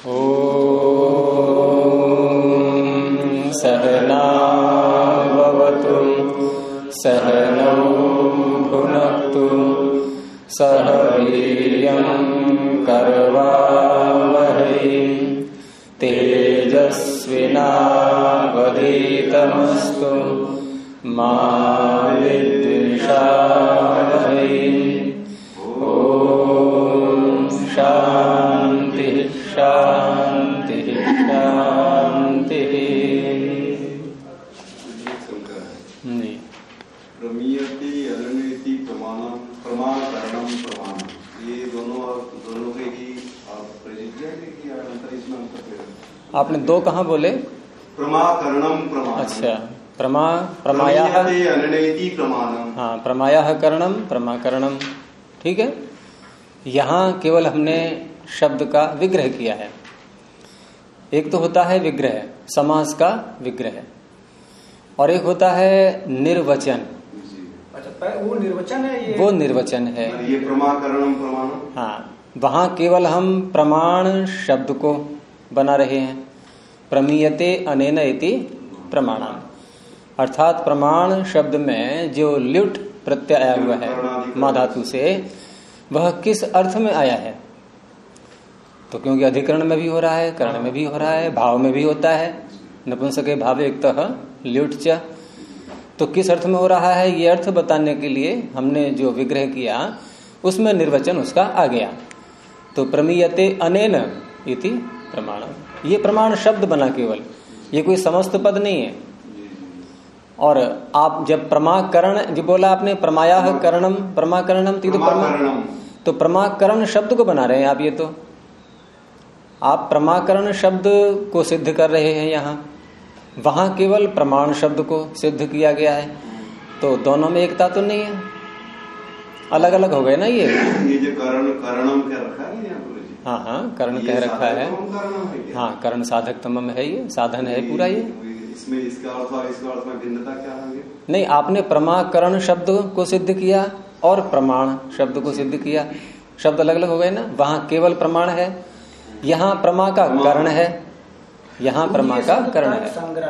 ॐ सहना भवतु सहनौ भुनक्तु सह वीर्यं करवावहै तेजस्विनावधीतमस्तु मा विद्विषावहै। ॐ शान्ति शान्ति शान्ति। प्रमीयते अनन्यति प्रमाणम प्रमाण कारणम प्रमाण, ये दोनों के ही प्रसिद्ध है कि अंतर इसमें अंतर है? आपने दो कहाँ बोले? प्रमाकरणम प्रमाण। अच्छा, प्रमायाः अनन्यति प्रमाणम। हाँ, प्रमायाः करणम प्रमाकरणम, ठीक है। यहाँ केवल हमने शब्द का विग्रह किया है। एक तो होता है विग्रह, समास का विग्रह, और एक होता है निर्वचन। अच्छा, वो निर्वचन है, ये वो निर्वचन है। ये प्रमाकरणम प्रमाण। हाँ, वहां केवल हम प्रमाण शब्द को बना रहे हैं। प्रमीयते अनेन इति प्रमाणम, अर्थात प्रमाण शब्द में जो ल्युट प्रत्यय आया हुआ है मा धातु से, वह किस अर्थ में आया है? तो क्योंकि अधिकरण में भी हो रहा है, करण में भी हो रहा है, भाव में भी होता है। नपुंसके भावेक्तः ल्युट च, तो किस अर्थ में हो रहा है ये अर्थ बताने के लिए हमने जो विग्रह किया उसमें निर्वचन उसका आ गया। तो प्रमीयते अनेन इति प्रमाणम, ये प्रमाण शब्द बना केवल, ये कोई समस्त पद नहीं है। और आप जब प्रमाकरण जो बोला आपने, प्रमायाः करणम प्रमाकरणम, तो प्रमाकरण शब्द को बना रहे हैं आप। ये तो आप प्रमाकरण शब्द को सिद्ध कर रहे हैं यहाँ, वहां केवल प्रमाण शब्द को सिद्ध किया गया है। तो दोनों में एकता तो नहीं है, अलग अलग हो गए ना ये जो करणम क्या रखा है यहाँ? हाँ हाँ, कर्ण कह रखा है। हाँ, कर्ण साधक तमम है, ये साधन है पूरा। ये इसमें इसका अर्थ और इसका अर्थ में भिन्नता क्या है? नहीं, आपने प्रमाकरण शब्द को सिद्ध किया और प्रमाण शब्द को सिद्ध किया, शब्द अलग अलग हो गए ना। वहां केवल प्रमाण है, यहाँ प्रमा का कर्ण है, यहाँ प्रमा का कर्ण है।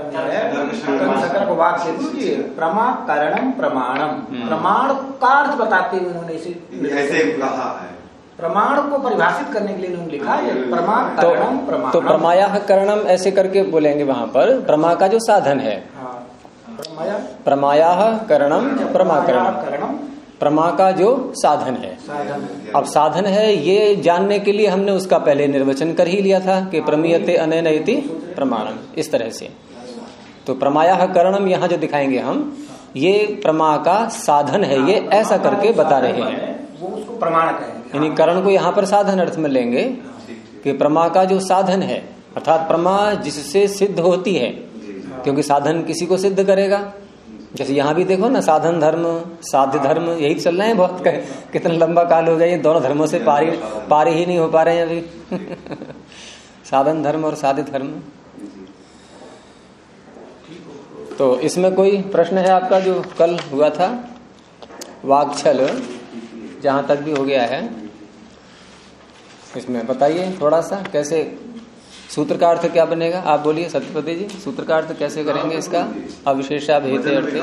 प्रमाकरणम प्रमाणम, प्रमाण का अर्थ बताते हुए उन्होंने ऐसे कहा है। प्रमाण को परिभाषित करने के लिए उन्होंने लिखा है प्रमाकरणम प्रमाणम। तो प्रमायाः करणम ऐसे करके बोलेंगे वहां पर, प्रमा का जो साधन है। प्रमायाः करणम प्रमाकरणम, प्रमा का जो साधन है। अब साधन है ये जानने के लिए हमने उसका पहले निर्वचन कर ही लिया था कि प्रमीयते अनेन इति प्रमाणम, इस तरह से। तो प्रमायाः करणम यहाँ जो दिखाएंगे हम, ये प्रमा का साधन है, ये ऐसा करके बता रहे हैं। वो उसको प्रमाण कहेंगे, यानी करण को यहाँ पर साधन अर्थ में लेंगे कि प्रमा का जो साधन है, अर्थात प्रमा जिससे सिद्ध होती है, क्योंकि साधन किसी को सिद्ध करेगा। जैसे यहाँ भी देखो ना, साधन धर्म साध्य धर्म यही चल रहे हैं बहुत, कितना लंबा काल हो गया ये दोनों धर्मों से पारी ही नहीं हो पा रहे हैं अभी साधन धर्म और साध्य धर्म। तो इसमें कोई प्रश्न है आपका जो कल हुआ था? वाक्छल जहां तक भी हो गया है, इसमें बताइए थोड़ा सा कैसे सूत्र का अर्थ क्या बनेगा? आप बोलिए सत्यपति जी, सूत्र का अर्थ कैसे करेंगे इसका? अविशेषाभिहिते अर्थे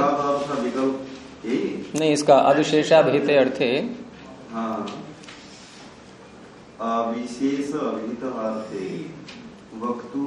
नहीं, इसका अविशेषाभिहिते अर्थे अविशेष अभिहित अर्थे वक्तु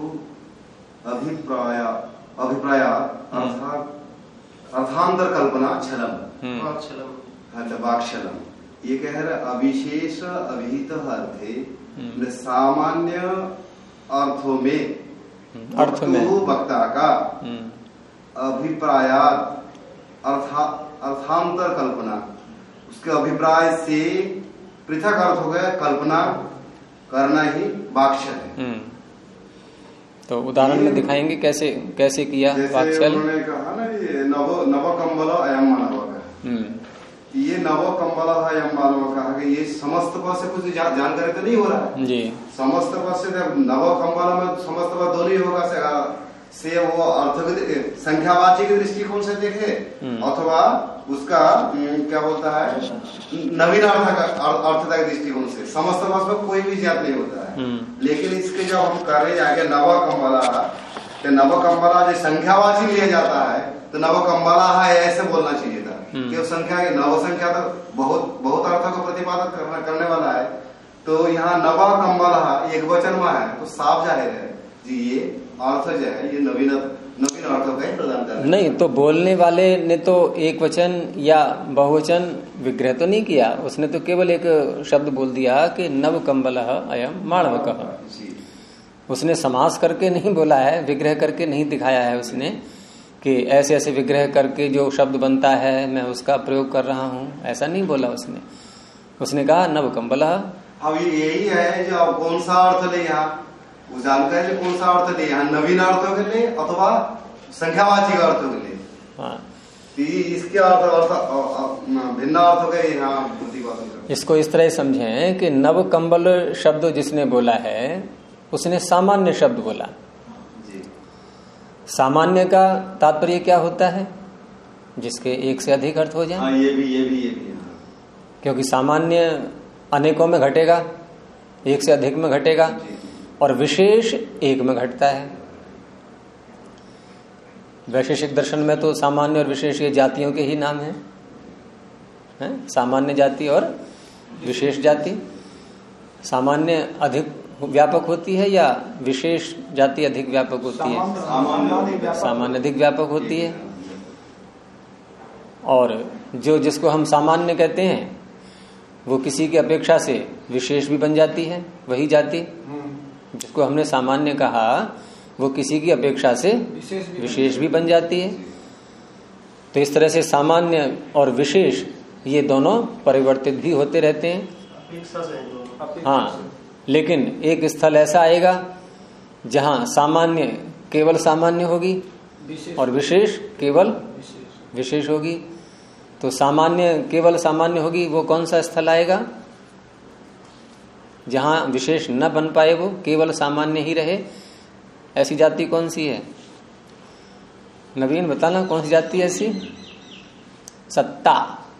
अर्थांतर कल्पना छलम वाक्छलम। ये कह रहे अविशेष अभिहित अर्थे सामान्य अर्थों में वक्ता का अभिप्रायात अर्थांतर कल्पना, उसके अभिप्राय से पृथक अर्थ हो गया, कल्पना करना ही वाक्छल है। तो उदाहरण में दिखाएंगे कैसे कैसे किया वाक्छल। उन्होंने कहा ना, ये नव कम्बल अयम मानव का, ये नव कम्बल अयम मानव कहा कि ये समस्त पद से कुछ जानकारी तो नहीं हो रहा है जी। समस्त पद से नव कम्बल में समस्त पद दोनों ही होगा, से वो अर्थ संख्यावाची के दृष्टिकोण से देखे अथवा उसका क्या बोलता है नवीन अर्थता के दृष्टिकोण से समस्त में कोई भी ज्ञात नहीं होता है। लेकिन इसके जब हम कर रहे जाके नवकम्बला, तो नवकम्बला जो संख्यावाची लिया जाता है तो नवकम्बला है ऐसे बोलना चाहिए था कि संख्या नव संख्या तो बहुत अर्थों को प्रतिपादन करने वाला है। तो यहाँ नवकम्बला एक वचन में है तो साफ जाहिर है जी ये अर्थ जो है ये नवीन अर्थों का ही प्रदान करता है। नहीं तो बोलने वाले ने तो एक वचन या बहुवचन विग्रह तो नहीं किया, उसने तो केवल एक शब्द बोल दिया कि नव कम्बल अयम माणवकः। उसने समास करके नहीं बोला है, विग्रह करके नहीं दिखाया है उसने कि ऐसे ऐसे विग्रह करके जो शब्द बनता है मैं उसका प्रयोग कर रहा हूँ, ऐसा नहीं बोला उसने। उसने कहा नव कम्बल। अब यही है जो कौन सा अर्थ ले यहाँ वो जानकारी कौन सा अर्थ ले यहाँ नवीन अर्थों के लिए अथवा संख्यावाची का अर्थों के लिए। हाँ इसके अर्थ भिन्न अर्थों के यहाँ प्रतिपादन करते। इसको इस तरह समझें कि नव कम्बल शब्द जिसने बोला है उसने सामान्य शब्द बोला। सामान्य का तात्पर्य क्या होता है? जिसके एक से अधिक अर्थ हो जाए। ये भी क्योंकि सामान्य अनेकों में घटेगा, एक से अधिक में घटेगा, और विशेष एक में घटता है। वैशेषिक दर्शन में तो सामान्य और विशेष ये जातियों के ही नाम हैं, सामान्य जाति और विशेष जाति। सामान्य अधिक व्यापक होती है या विशेष जाति अधिक व्यापक होती है? सामान्य अधिक व्यापक होती है। और जो जिसको हम सामान्य कहते हैं वो किसी की अपेक्षा से विशेष भी बन जाती है। वही जाति जिसको हमने सामान्य कहा वो किसी की अपेक्षा से विशेष भी बन जाती है। तो इस तरह से सामान्य और विशेष ये दोनों परिवर्तित भी होते रहते हैं। हाँ, लेकिन एक स्थल ऐसा आएगा जहां सामान्य केवल सामान्य होगी और विशेष केवल विशेष होगी। तो सामान्य केवल सामान्य होगी, वो कौन सा स्थल आएगा? जहां विशेष न बन पाए, वो केवल सामान्य ही रहे, ऐसी जाति कौन सी है? नवीन बताना कौन सी जाति है ऐसी? सत्ता।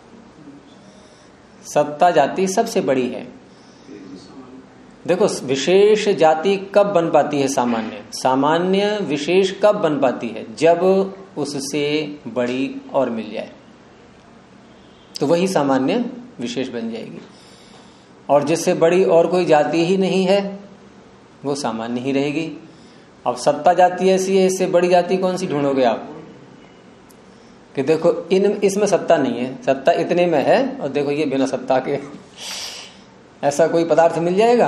सत्ता जाति सबसे बड़ी है। देखो विशेष जाति कब बन पाती है? सामान्य विशेष कब बन पाती है? जब उससे बड़ी और मिल जाए तो वही सामान्य विशेष बन जाएगी। और जिससे बड़ी और कोई जाति ही नहीं है वो सामान्य ही रहेगी। अब सत्ता जाति ऐसी है, इससे बड़ी जाति कौन सी ढूंढोगे आप? कि देखो इसमें सत्ता नहीं है, सत्ता इतने में है, और देखो ये बिना सत्ता के ऐसा कोई पदार्थ मिल जाएगा?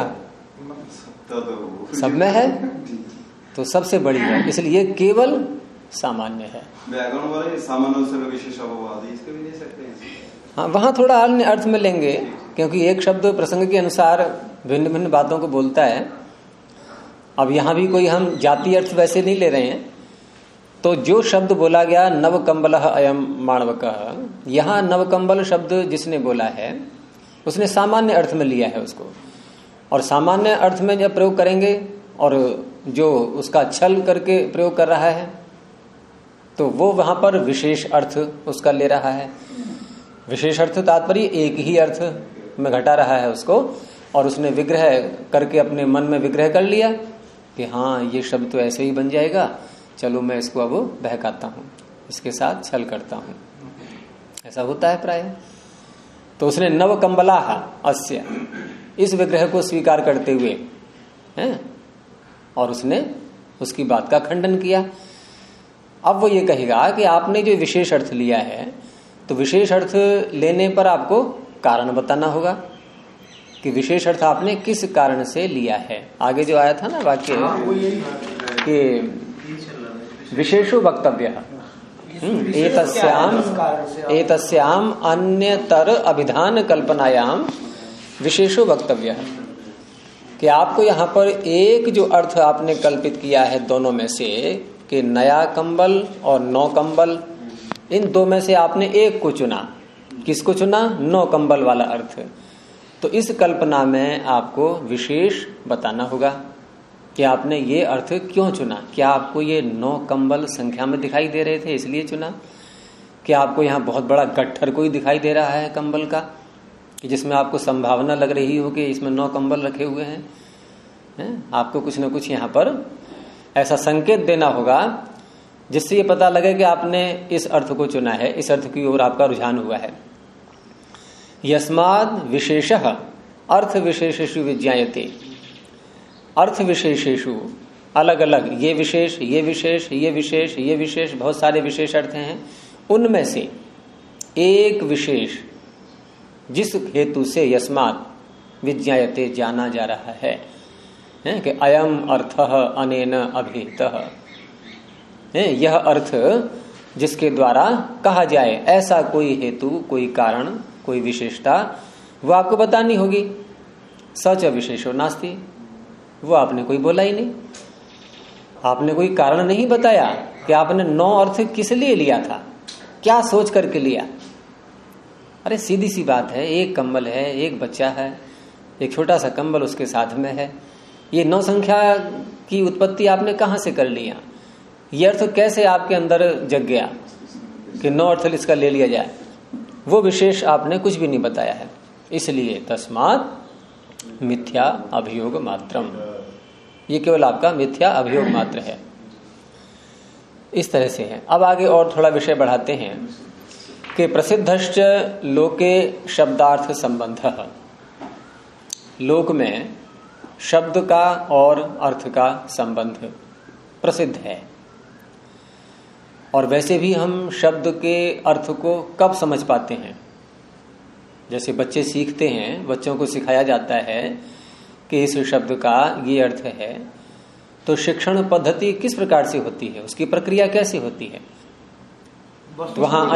सब में है, तो सबसे बड़ी है, इसलिए केवल सामान्य है। व्याकरण वाले सामान्य से विशेष अपवाद इसके भी ले सकते हैं। हाँ, वहां थोड़ा अन्य अर्थ में लेंगे, क्योंकि एक शब्द प्रसंग के अनुसार भिन्न भिन्न बातों को बोलता है। अब यहां भी कोई हम जाति अर्थ वैसे नहीं ले रहे हैं। तो जो शब्द बोला गया नव कम्बल अयम माणवकः, यहाँ नवकम्बल शब्द जिसने बोला है उसने सामान्य अर्थ में लिया है उसको। और सामान्य अर्थ में जब प्रयोग करेंगे और जो उसका छल करके प्रयोग कर रहा है तो वो वहां पर विशेष अर्थ उसका ले रहा है। विशेष अर्थ तात्पर्य एक ही अर्थ में घटा रहा है उसको, और उसने विग्रह करके अपने मन में विग्रह कर लिया कि हाँ ये शब्द तो ऐसे ही बन जाएगा, चलो मैं इसको अब बहकाता हूँ, इसके साथ छल करता हूँ। ऐसा होता है प्राय। तो उसने नव कम्बला अस्य इस विग्रह को स्वीकार करते हुए हैं, और उसने उसकी बात का खंडन किया। अब वो ये कहेगा कि आपने जो विशेष अर्थ लिया है, तो विशेष अर्थ लेने पर आपको कारण बताना होगा कि विशेष अर्थ आपने किस कारण से लिया है। आगे जो आया था ना वाक्य कि विशेषो वक्तव्यः एतस्याम अन्यतर अभिधान कल्पनायाम विशेषो वक्तव्यः, कि आपको यहाँ पर एक जो अर्थ आपने कल्पित किया है दोनों में से, कि नया कंबल और नौ कंबल, इन दो में से आपने एक को चुना। किसको चुना? नौ कंबल वाला अर्थ। तो इस कल्पना में आपको विशेष बताना होगा। कि आपने ये अर्थ क्यों चुना? क्या आपको ये 9 कंबल संख्या में दिखाई दे रहे थे इसलिए चुना? क्या आपको यहाँ बहुत बड़ा गट्ठर कोई दिखाई दे रहा है कंबल का, कि जिसमें आपको संभावना लग रही हो कि इसमें 9 कंबल रखे हुए हैं? आपको कुछ न कुछ यहाँ पर ऐसा संकेत देना होगा जिससे ये पता लगे कि आपने इस अर्थ को चुना है, इस अर्थ की ओर आपका रुझान हुआ है। यस्माद् विशेषः अर्थ विशेषेषु विज्ञायते। अर्थ विशेषेषु अलग अलग, ये विशेष, ये विशेष, ये विशेष, ये विशेष, बहुत सारे विशेष अर्थ हैं। उनमें से एक विशेष जिस हेतु से यस्मात् विज्ञायते जाना जा रहा है कि अयम अर्थः अनेन अभिहितः, यह अर्थ जिसके द्वारा कहा जाए, ऐसा कोई हेतु, कोई कारण, कोई विशेषता वो आपको बतानी होगी। सच विशेषो नास्ति, वो आपने कोई बोला ही नहीं। आपने कोई कारण नहीं बताया कि आपने 9 अर्थ किस लिए लिया था, क्या सोच करके लिया। अरे सीधी सी बात है, एक कंबल है, एक बच्चा है, एक छोटा सा कंबल उसके साथ में है। ये 9 संख्या की उत्पत्ति आपने कहां से कर लिया? ये अर्थ कैसे आपके अंदर जग गया कि 9 अर्थ इसका ले लिया जाए? वो विशेष आपने कुछ भी नहीं बताया है। इसलिए तस्मात् मिथ्या अभियोग मात्रम, ये केवल आपका मिथ्या अभियोग मात्र है। इस तरह से है। अब आगे और थोड़ा विषय बढ़ाते हैं कि प्रसिद्धश्च लोके शब्दार्थ संबंधः, लोक में शब्द का और अर्थ का संबंध प्रसिद्ध है। और वैसे भी हम शब्द के अर्थ को कब समझ पाते हैं? जैसे बच्चे सीखते हैं, बच्चों को सिखाया जाता है कि इस शब्द का ये अर्थ है, तो शिक्षण पद्धति किस प्रकार से होती है, उसकी प्रक्रिया कैसी होती है? वहाँ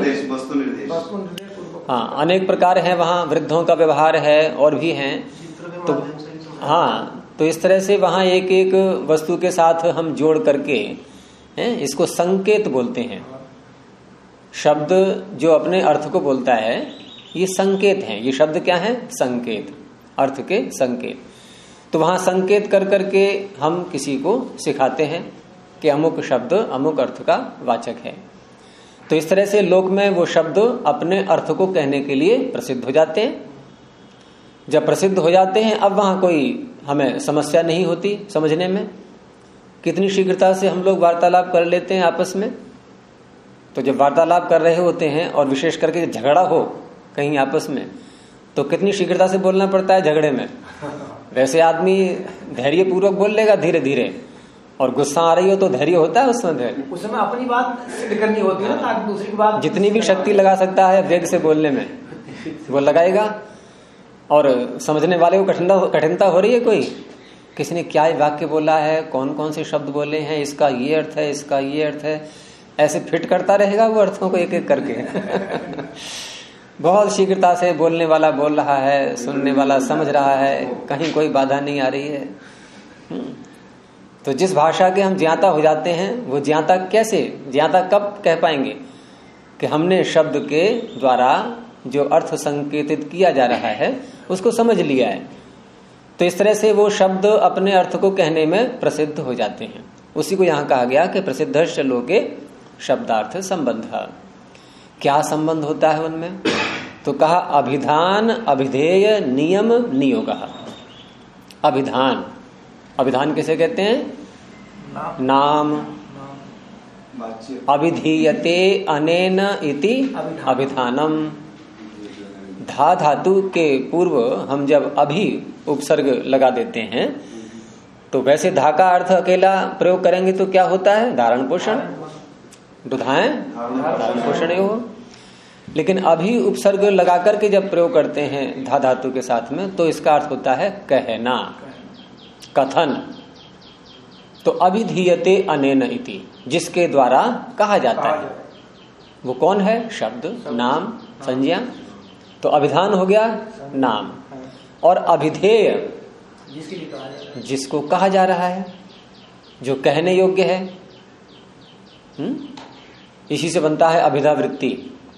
अनेक प्रकार हैं, वहाँ वृद्धों का व्यवहार है और भी हैं। तो तो इस तरह से वहाँ एक एक वस्तु के साथ हम जोड़ करके इसको संकेत बोलते हैं। शब्द जो अपने अर्थ को बोलता है ये संकेत है। ये शब्द क्या है? संकेत, अर्थ के संकेत। तो वहां संकेत कर करके हम किसी को सिखाते हैं कि अमुक शब्द अमुक अर्थ का वाचक है। तो इस तरह से लोक में वो शब्द अपने अर्थ को कहने के लिए प्रसिद्ध हो जाते हैं। जब प्रसिद्ध हो जाते हैं, अब वहां कोई हमें समस्या नहीं होती समझने में। कितनी शीघ्रता से हम लोग वार्तालाप कर लेते हैं आपस में। तो जब वार्तालाप कर रहे होते हैं और विशेष करके झगड़ा हो कहीं आपस में, तो कितनी शीघ्रता से बोलना पड़ता है झगड़े में। वैसे आदमी धैर्य पूर्वक बोल लेगा धीरे धीरे, और गुस्सा आ रही हो तो धैर्य होता है उसमें अपनी बात सिद्ध करनी होती है ना, ताकि दूसरी की बात जितनी भी शक्ति लगा सकता है वेग से बोलने में वो लगाएगा। और समझने वाले को कठिनता हो रही है, कोई किसने क्या वाक्य बोला है, कौन कौन से शब्द बोले हैं, इसका ये अर्थ है, इसका ये अर्थ है, ऐसे फिट करता रहेगा वो अर्थों को एक एक करके। बहुत शीघ्रता से बोलने वाला बोल रहा है, सुनने वाला समझ रहा है, कहीं कोई बाधा नहीं आ रही है। तो जिस भाषा के हम ज्ञाता हो जाते हैं, वो ज्ञाता कैसे, ज्ञाता कब कह पाएंगे कि हमने शब्द के द्वारा जो अर्थ संकेतित किया जा रहा है उसको समझ लिया है। तो इस तरह से वो शब्द अपने अर्थ को कहने में प्रसिद्ध हो जाते हैं। उसी को यहाँ कहा गया कि प्रसिद्धश्च लोके शब्दार्थ संबंध। क्या संबंध होता है उनमें? तो कहा अभिधान अभिधेय नियम नियोग। अभिधान, अभिधान किसे कहते हैं? नाम। अभिधीयते अनेन इति अभिधानम। धा धातु के पूर्व हम जब अभि उपसर्ग लगा देते हैं तो वैसे धा का अर्थ अकेला प्रयोग करेंगे तो क्या होता है? धारण पोषण। दुधाएं धारण पोषण हो। लेकिन अभी उपसर्ग लगा करके जब प्रयोग करते हैं धा धातु के साथ में, तो इसका अर्थ होता है कहना, कथन। तो अभिधीयते अनेन इति, जिसके द्वारा कहा जाता है। वो कौन है? शब्द, नाम, संज्ञा। तो अभिधान हो गया नाम, और अभिधेय जिसको कहा जा रहा है, जो कहने योग्य है। इसी से बनता है अभिधा वृत्ति।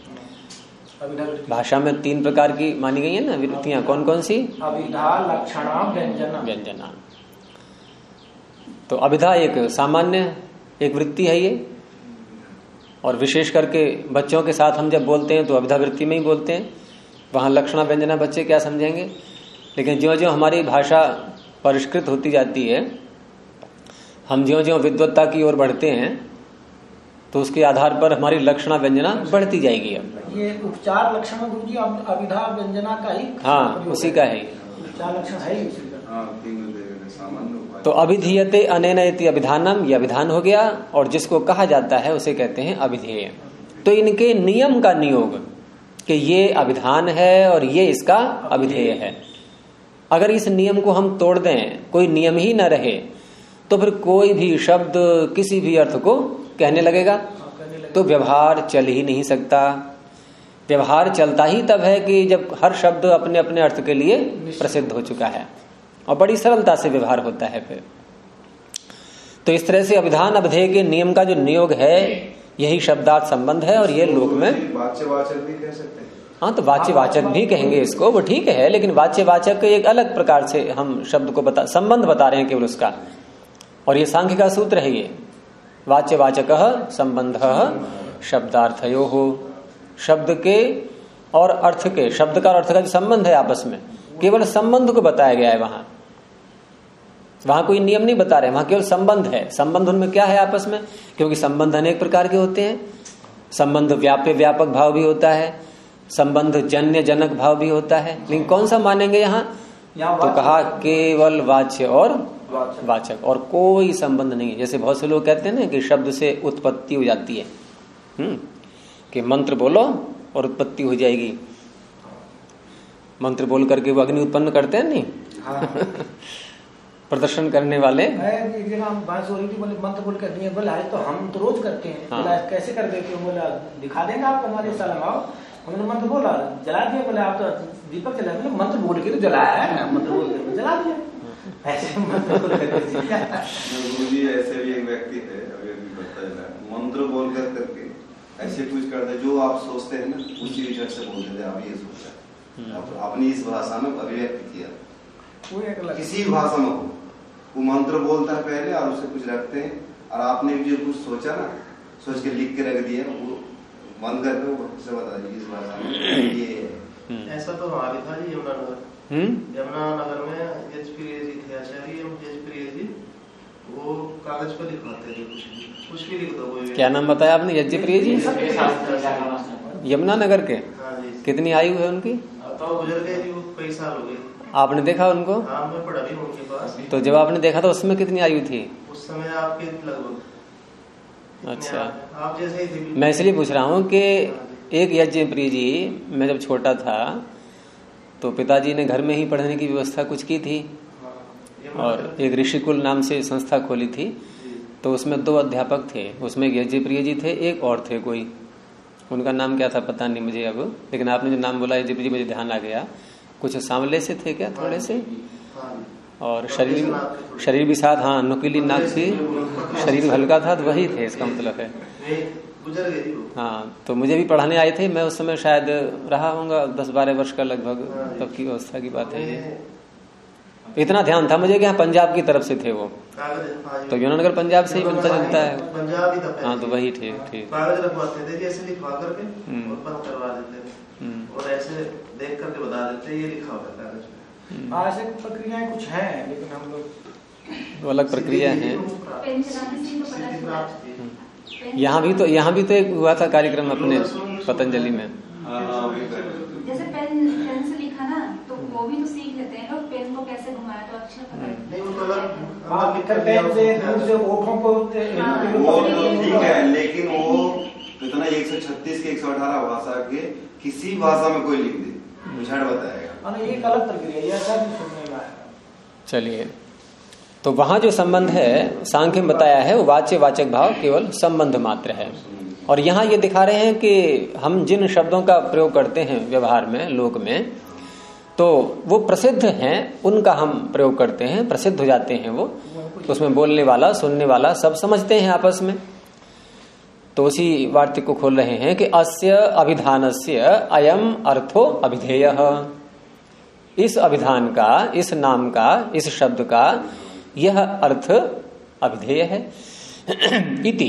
भाषा में 3 प्रकार की मानी गई है ना वृत्तियां, कौन कौन सी? अभिधा, लक्षणा, व्यंजना। व्यंजना। तो अभिधा एक सामान्य एक वृत्ति है ये, और विशेष करके बच्चों के साथ हम जब बोलते हैं तो अभिधा वृत्ति में ही बोलते हैं। वहां लक्षणा व्यंजना बच्चे क्या समझेंगे, लेकिन ज्यों ज्यों हमारी भाषा परिष्कृत होती जाती है, हम ज्यों ज्यों विद्वत्ता की ओर बढ़ते हैं, तो उसके आधार पर हमारी लक्षणा व्यंजना बढ़ती जाएगी। अब ये उपचार लक्षण गुरु जी अभिधा व्यंजना का ही, हाँ उसी का है उपचार लक्षण है ही उसी का। तो अभिधीयते अनेन इति अभिधानम, ये अभिधान हो गया, और जिसको कहा जाता है उसे कहते हैं अभिधेय। तो इनके नियम का नियोग कि ये अभिधान है और ये इसका अभिधेय है, अगर इस नियम को हम तोड़ दें, कोई नियम ही न रहे, तो फिर कोई भी शब्द किसी भी अर्थ को कहने लगेगा, तो व्यवहार चल ही नहीं सकता। व्यवहार चलता ही तब है कि जब हर शब्द अपने अपने अर्थ के लिए प्रसिद्ध हो चुका है, और बड़ी सरलता से व्यवहार होता है फिर। तो इस तरह से अभिधान अभिधेय के नियम का जो नियोग है, यही शब्दार्थ संबंध है, और ये लोक में वाच्यवाचक भी कह सकते हैं। हाँ, तो वाच्यवाचक भी कहेंगे इसको, वो ठीक है, लेकिन वाच्यवाचक एक अलग प्रकार से हम शब्द को संबंध बता रहे हैं केवल उसका, और ये सांख्य का सूत्र है। ये वाच्यवाचक संबंध शब्दार्थयो हो, शब्द के और अर्थ के, शब्द का और अर्थ का जो संबंध है आपस में, केवल संबंध को बताया गया है। वहां कोई नियम नहीं बता रहे, वहां केवल संबंध है। संबंध उनमें क्या है आपस में, क्योंकि संबंध अनेक प्रकार के होते हैं। संबंध व्याप्य व्यापक भाव भी होता है, संबंध जन्य जनक भाव भी होता है, लेकिन कौन सा मानेंगे यहाँ? तो कहा केवल वाच्य और वाचक, और कोई संबंध नहीं है। जैसे बहुत से लोग कहते हैं ना कि शब्द से उत्पत्ति हो जाती है, कि मंत्र बोलो और उत्पत्ति हो जाएगी। मंत्र बोल करके वो अग्नि उत्पन्न करते हैं नहीं? हाँ। प्रदर्शन करने वाले एक दिन हम बात हो रही थी, बोले मंत्र बोल कर दिए, बोला तो हम तो रोज करते हैं। हाँ। बोला कैसे कर देते हो? बोला दिखा देंगे आप हमारे साल आओ। हमने मंत्र बोला, जला दिया। बोले आप तो दीपक जला दिया। मंत्र बोल के तो जलाया है, मंत्र बोल के जला दिया। ऐसे मंत्र बोल गुरुजी ऐसे भी एक व्यक्ति है, अभी पता चला, मंत्र बोल करके ऐसे कुछ करते जो आप सोचते हैं ना, उसी विचार से बोलते थे। आप ये सोचा अपनी इस भाषा में अभिव्यक्त किया, किसी भाषा में हो, वो मंत्र बोलता है पहले और उसे कुछ रखते हैं, और आपने जो कुछ सोचा ना, सोच के लिख के रख दिया, वो मन करके वो से बता दीजिए इस भाषा में ये। ऐसा तो हमारे था जी यमुनानगर में एच प्रिय जी थे, आचार्य एच प्रिय जी, वो कागज पर लिखवाते थे, कुछ भी लिख दो। क्या नाम बताया आपने? यज्ञ प्रिय जी, यमुनानगर के। कितनी आयु है उनकी? तो गुजर गए जी, वो कई साल हो गए। आपने देखा उनको? हाँ, मैं पढ़ा भी उनके पास। तो जब आपने देखा तो उसमें कितनी आयु थी? उस समय आपके लगभग। अच्छा, आप जैसे ही थे। मैं इसलिए पूछ रहा हूँ कि एक यज्ञ प्रिय जी, मैं जब छोटा था तो पिताजी ने घर में ही पढ़ने की व्यवस्था कुछ की थी, और एक ऋषिकुल नाम से संस्था खोली थी, तो उसमें 2 अध्यापक थे। उसमें एक यज्ञ प्रिय जी थे, एक और थे कोई, उनका नाम क्या था पता नहीं मुझे अब, लेकिन आपने जो नाम बोला यज्ञ प्रिय जी, मुझे ध्यान आ गया। कुछ सांवले से थे क्या, थोड़े से, और शरीर भी साथ, हाँ नुकीली नाक थी, शरीर हल्का था, तो वही थे, इसका मतलब है। हाँ, तो मुझे भी पढ़ाने आए थे, मैं उस समय शायद रहा होऊंगा 10-12 वर्ष का लगभग, तब की व्यवस्था की बात है ये। इतना ध्यान था मुझे कि यहाँ पंजाब की तरफ से थे वो, तो यमुनानगर पंजाब से ही मिलता जुलता है। हाँ, तो वही ठीक कागज रखवाते थे, ऐसे लिखवा करके और बंद करवा देते थे, और ऐसे देख करके बता देते ये लिखा हुआ है कागज में। ऐसे प्रक्रियाएं कुछ हैं, लेकिन हम लोग अलग प्रक्रिया है। यहाँ भी तो एक हुआ था कार्यक्रम अपने पतंजलि में। जैसे पेन से लिखा ना, तो वो भी तो सीख लेते हैं लोग, पेन को कैसे घुमाया तो अक्षर ठीक है, लेकिन वो इतना 136 के 118 भाषा के किसी भाषा में कोई लिख दे, मुझे बताएगा, एक अलग प्रक्रिया ऐसा भी सुनने में आया। चलिए, तो वहां जो संबंध है सांख्य में बताया है, वो वाच्य वाचक भाव केवल संबंध मात्र है। और यहाँ ये दिखा रहे हैं कि हम जिन शब्दों का प्रयोग करते हैं व्यवहार में, लोक में, तो वो प्रसिद्ध हैं, उनका हम प्रयोग करते हैं, प्रसिद्ध हो जाते हैं वो, तो उसमें बोलने वाला सुनने वाला सब समझते हैं आपस में। तो उसी वार्तिक को खोल रहे हैं कि अस्य अभिधानस्य अयम अर्थो अभिधेयः, इस अभिधान का, इस नाम का, इस शब्द का यह अर्थ अभिधेय है। इति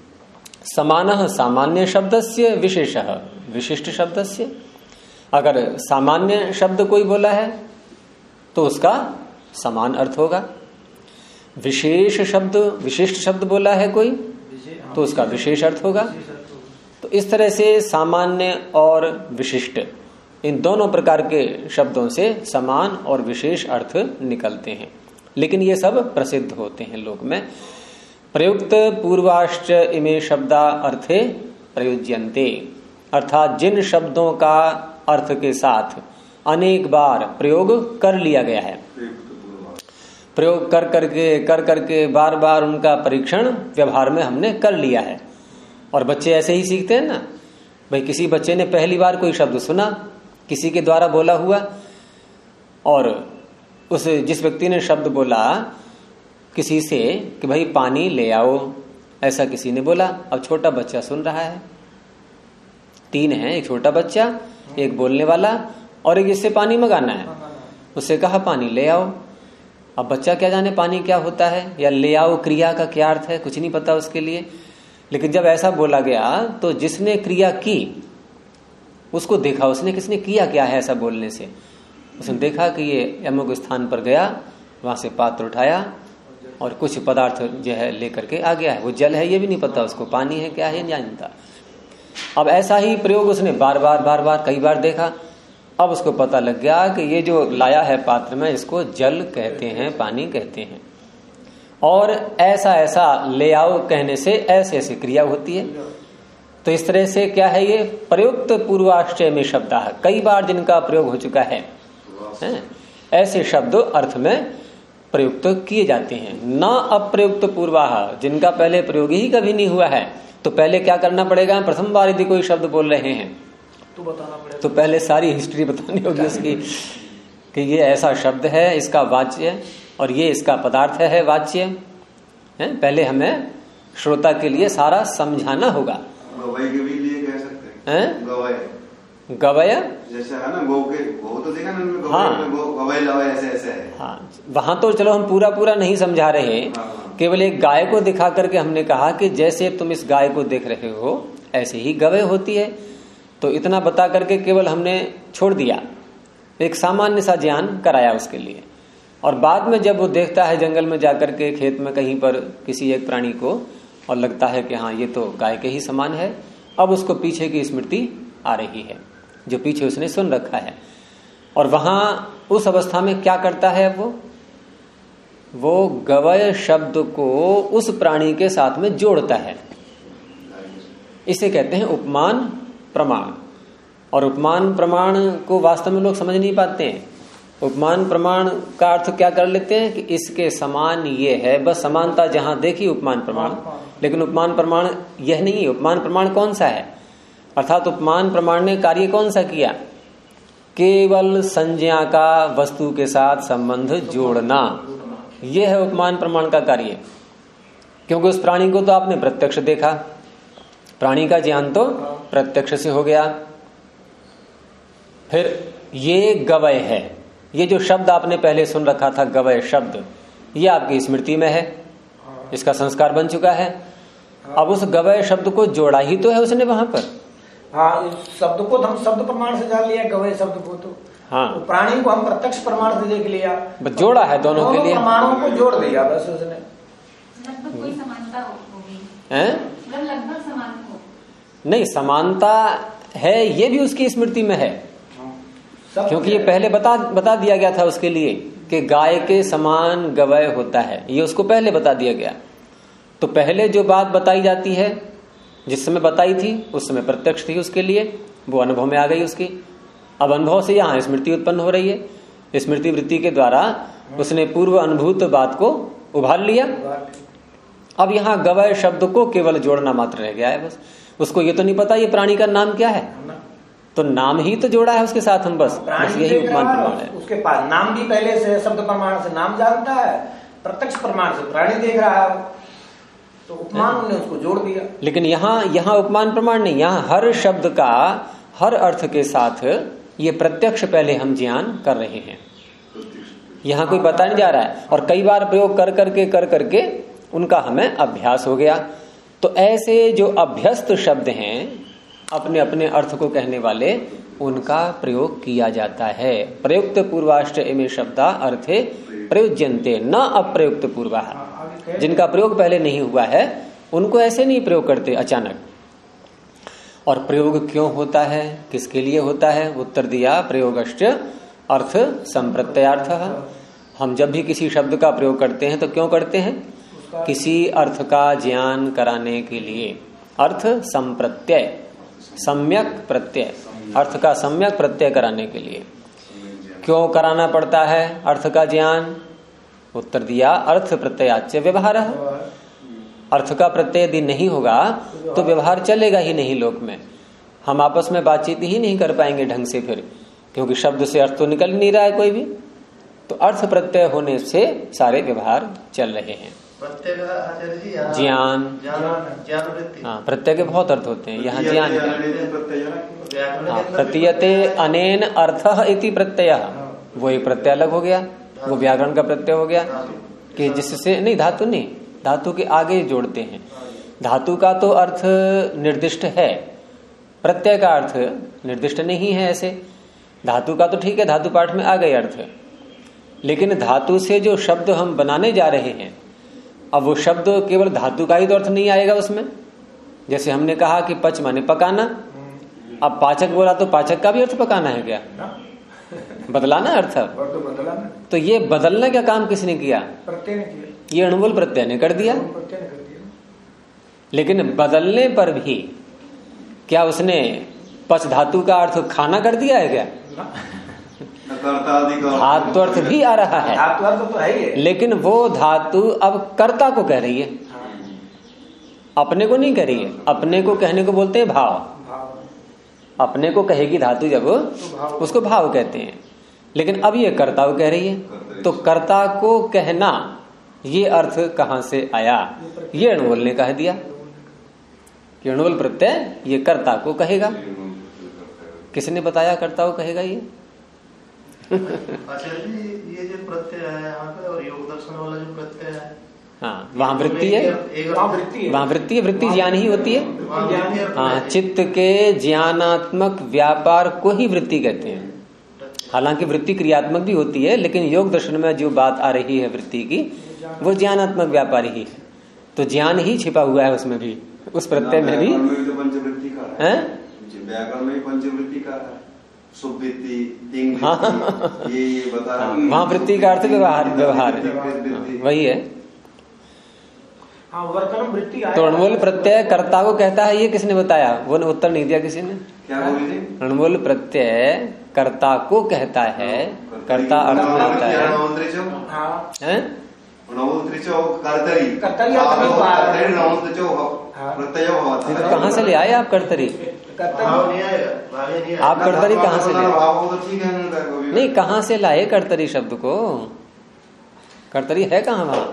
समानः सामान्य शब्दस्य विशेषः विशिष्ट शब्दस्य। अगर सामान्य शब्द कोई बोला है तो उसका समान अर्थ होगा, विशेष शब्द विशिष्ट शब्द बोला है कोई तो उसका विशेष अर्थ होगा। तो इस तरह से सामान्य और विशिष्ट इन दोनों प्रकार के शब्दों से समान और विशेष अर्थ निकलते हैं, लेकिन ये सब प्रसिद्ध होते हैं लोक में। प्रयुक्त पूर्वाश्च इमे शब्दा अर्थे प्रयुज्यन्ते, अर्थात जिन शब्दों का अर्थ के साथ अनेक बार प्रयोग कर लिया गया है, प्रयोग कर करके बार बार उनका परीक्षण व्यवहार में हमने कर लिया है। और बच्चे ऐसे ही सीखते हैं ना, भाई किसी बच्चे ने पहली बार कोई शब्द सुना किसी के द्वारा बोला हुआ, और उस जिस व्यक्ति ने शब्द बोला किसी से कि भाई पानी ले आओ, ऐसा किसी ने बोला। अब छोटा बच्चा सुन रहा है, 3 है, एक छोटा बच्चा, एक बोलने वाला और एक जिससे पानी मंगाना है। उससे कहा पानी ले आओ। अब बच्चा क्या जाने पानी क्या होता है या ले आओ क्रिया का क्या अर्थ है, कुछ नहीं पता उसके लिए। लेकिन जब ऐसा बोला गया तो जिसने क्रिया की उसको देखा, उसने किसने किया क्या है ऐसा बोलने से, उसने देखा कि ये अमुक स्थान पर गया, वहां से पात्र उठाया और कुछ पदार्थ जो है लेकर के आ गया है। वो जल है ये भी नहीं पता उसको, पानी है क्या है नहीं जानता। अब ऐसा ही प्रयोग उसने बार बार कई बार देखा। अब उसको पता लग गया कि ये जो लाया है पात्र में इसको जल कहते हैं, पानी कहते हैं, और ऐसा ऐसा ले आओ कहने से ऐसे ऐसी क्रिया होती है। तो इस तरह से क्या है, ये प्रयुक्त पूर्वाश्चय में शब्द है, कई बार जिनका प्रयोग हो चुका है, ऐसे शब्द अर्थ में प्रयुक्त किए जाते हैं। न अप्रयुक्त पूर्वाह, जिनका पहले प्रयोग ही कभी नहीं हुआ है, तो पहले क्या करना पड़ेगा, प्रथम बार यदि कोई शब्द बोल रहे हैं तो बताना पड़ेगा, तो पहले सारी हिस्ट्री बतानी होगी उसकी कि ये ऐसा शब्द है, इसका वाच्य और ये इसका पदार्थ है वाच्य है। पहले हमें श्रोता के लिए सारा समझाना होगा। गवय के भी लिए कह सकते हैं, गवय जैसे है ना, गो तो देखा ना, हाँ गवय लवय ऐसे ऐसे है। हाँ, वहां तो चलो हम पूरा नहीं समझा रहे, केवल एक गाय को दिखा करके हमने कहा कि जैसे तुम इस गाय को देख रहे हो ऐसे ही गवय होती है। तो इतना बता करके केवल हमने छोड़ दिया, एक सामान्य सा ज्ञान कराया उसके लिए। और बाद में जब वो देखता है जंगल में जाकर के, खेत में कहीं पर किसी एक प्राणी को, और लगता है कि हाँ ये तो गाय के ही समान है, अब उसको पीछे की स्मृति आ रही है जो पीछे उसने सुन रखा है। और वहां उस अवस्था में क्या करता है, वो गवय शब्द को उस प्राणी के साथ में जोड़ता है। इसे कहते हैं उपमान प्रमाण। और उपमान प्रमाण को वास्तव में लोग समझ नहीं पाते हैं। उपमान प्रमाण का अर्थ क्या कर लेते हैं कि इसके समान ये है, बस समानता जहां देखी उपमान प्रमाण। लेकिन उपमान प्रमाण यह नहीं है। उपमान प्रमाण कौन सा है, अर्थात उपमान प्रमाण ने कार्य कौन सा किया, केवल संज्ञा का वस्तु के साथ संबंध जोड़ना, यह है उपमान प्रमाण का कार्य। क्योंकि उस प्राणी को तो आपने प्रत्यक्ष देखा, प्राणी का ज्ञान तो प्रत्यक्ष से हो गया। फिर ये गवय है, ये जो शब्द आपने पहले सुन रखा था गवय शब्द, ये आपकी स्मृति में है, इसका संस्कार बन चुका है। अब उस गवय शब्द को जोड़ा ही तो है उसने वहां पर। हाँ, इस शब्द को हम शब्द प्रमाण से जान लिया, गवय शब्द को तो हाँ, तो प्राणी को हम प्रत्यक्ष प्रमाण से देख लिया, बस जोड़ा है दोनों के लिए, प्रमाणों को जोड़ दिया बस उसने। लगभग कोई समानता होगी, लगभग समान हो नहीं, समानता है ये भी उसकी स्मृति में है, क्योंकि ये पहले बता दिया गया था उसके लिए कि गाय के समान गवय होता है, ये उसको पहले बता दिया गया। तो पहले जो बात बताई जाती है, जिस समय बताई थी उस समय प्रत्यक्ष थी उसके लिए, वो अनुभव में आ गई उसकी। अब अनुभव से यहाँ स्मृति उत्पन्न हो रही है, स्मृति वृत्ति के द्वारा उसने पूर्व अनुभूत बात को उभार लिया। अब यहाँ गवय शब्द को केवल जोड़ना मात्र रह गया है बस। उसको ये तो नहीं पता ये प्राणी का नाम क्या है, तो नाम ही तो जोड़ा है उसके साथ हम, बस यही उपमान प्रमाण है। उसके पास नाम भी पहले से शब्द प्रमाण से नाम जानता है, प्रत्यक्ष प्रमाण से प्राणी देख रहा है, तो उपमान ने उसको जोड़ दिया। लेकिन यहाँ उपमान प्रमाण नहीं, यहाँ हर शब्द का हर अर्थ के साथ ये प्रत्यक्ष पहले हम ज्ञान कर रहे हैं, यहाँ कोई बता नहीं जा रहा है। और कई बार प्रयोग कर करके उनका हमें अभ्यास हो गया। तो ऐसे जो अभ्यस्त शब्द हैं अपने अपने अर्थ को कहने वाले, उनका प्रयोग किया जाता है। प्रयुक्त पूर्वाष्ट इमे शब्दा अर्थे प्रयुज्यन्ते न अप्रयुक्त पूर्वा। जिनका प्रयोग पहले नहीं हुआ है उनको ऐसे नहीं प्रयोग करते अचानक। और प्रयोग क्यों होता है, किसके लिए होता है? उत्तर दिया, प्रयोगश्च अर्थ संप्रत्ययार्थ। हम जब भी किसी शब्द का प्रयोग करते हैं तो क्यों करते हैं? किसी अर्थ का ज्ञान कराने के लिए। अर्थ संप्रत्यय, सम्यक प्रत्यय, अर्थ का सम्यक प्रत्यय कराने के लिए। क्यों कराना पड़ता है अर्थ का ज्ञान? उत्तर दिया, अर्थ प्रत्ययाच्य व्यवहार। अर्थ का प्रत्यय यदि नहीं होगा तो व्यवहार चलेगा ही नहीं लोक में। हम आपस में बातचीत ही नहीं कर पाएंगे ढंग से फिर, क्योंकि शब्द से अर्थ तो निकल नहीं रहा है कोई भी। तो अर्थ प्रत्यय होने से सारे व्यवहार चल रहे हैं। ज्ञान, हाँ, प्रत्यय के बहुत अर्थ होते हैं, यहाँ ज्ञान। हाँ, प्रतीयते अनेन अर्थः इति प्रत्ययः, वो एक प्रत्यय अलग हो गया, वो व्याकरण का प्रत्यय हो गया कि जिससे नहीं, धातु नहीं, धातु के आगे जोड़ते हैं। धातु का तो अर्थ निर्दिष्ट है, प्रत्यय का अर्थ निर्दिष्ट नहीं है। ऐसे धातु का तो ठीक है, धातु पाठ में आ गए अर्थ, लेकिन धातु से जो शब्द हम बनाने जा रहे हैं, अब वो शब्द केवल धातु का ही तो अर्थ नहीं आएगा उसमें। जैसे हमने कहा कि पच माने पकाना, अब पाचक बोला तो पाचक का भी अर्थ पकाना है क्या? बदलाना अर्थ। तो ये बदलने का काम किसने किया? प्रत्यय ने किया, ये अणुबल प्रत्यय ने कर दिया। लेकिन बदलने पर भी क्या उसने पच धातु का अर्थ खाना कर दिया है क्या? धातु अर्थ भी आ रहा है, धातु अर्थ तो है ही, लेकिन वो धातु अब कर्ता को कह रही है, अपने को नहीं कह रही है। अपने को कहने को बोलते हैं भाव। अपने को कहेगी धातु जब, उसको भाव कहते हैं। लेकिन अब ये कर्ता को कह रही है, तो कर्ता को कहना ये अर्थ कहां से आया? ये अणुबल ने कह दिया कि अणुबल प्रत्यय ये कर्ता को कहेगा। किसने बताया कर्ता को कहेगा ये? आचार्य जी, ये जो प्रत्यय है यहाँ पे और योग दर्शन वाला जो प्रत्यय है, हाँ, वहां वृत्ति है, वहां वृत्ति है, वृत्ति ज्ञान ही होती है। हाँ, चित्त के ज्ञानात्मक व्यापार को ही वृत्ति कहते हैं। हालांकि वृत्ति क्रियात्मक भी होती है, लेकिन योग दर्शन में जो बात आ रही है वृत्ति की, वो ज्ञानात्मक व्यापार ही है। तो ज्ञान ही छिपा हुआ है उसमें भी, उस प्रत्यय में भी। व्याकरण में पंचवृत्ति का है, सुवृत्ति, ये बता रहा हूं। वहां वृत्ति का अर्थ व्यवहार, व्यवहार वही है। तो अणुबल प्रत्यय कर्ता को कहता है, ये किसने बताया? वो ने उत्तर नहीं दिया किसी ने। क्या बोली? अणुबल प्रत्यय कर्ता को कहता है, कर्ता अर्थ में होता है। तो कहाँ से ले आए आप कर्तरी? आप कर्तरी कहाँ से ले? नहीं, कहाँ से लाए कर्तरी शब्द को? कर्तरी है कहाँ वहां?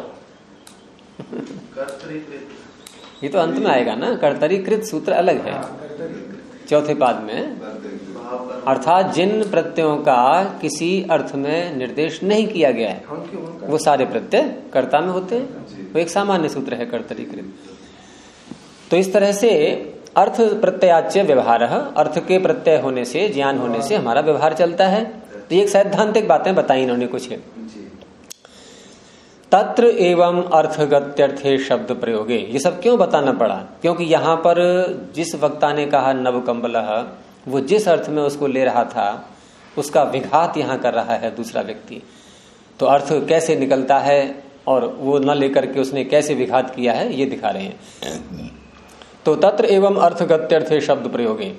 ये तो अंत में आएगा ना। कर्तरीकृत सूत्र अलग है चौथे पाद में। अर्थात जिन प्रत्ययों का किसी अर्थ में निर्देश नहीं किया गया है, वो सारे प्रत्यय कर्ता में होते हैं। वो एक सामान्य सूत्र है कर्तरीकृत। तो इस तरह से अर्थ प्रत्ययाच्य व्यवहार, अर्थ के प्रत्यय होने से, ज्ञान होने से हमारा व्यवहार चलता है। तो ये सैद्धांतिक बातें बताई इन्होंने कुछ है। तत्र एवं अर्थगत्यर्थे शब्द प्रयोगे, ये सब क्यों बताना पड़ा? क्योंकि यहाँ पर जिस वक्ता ने कहा नवकंबलः, वो जिस अर्थ में उसको ले रहा था उसका विघात यहाँ कर रहा है दूसरा व्यक्ति। तो अर्थ कैसे निकलता है और वो न लेकर के उसने कैसे विघात किया है, ये दिखा रहे हैं। तो तत्र एवं अर्थगत्यर्थे शब्द प्रयोगे,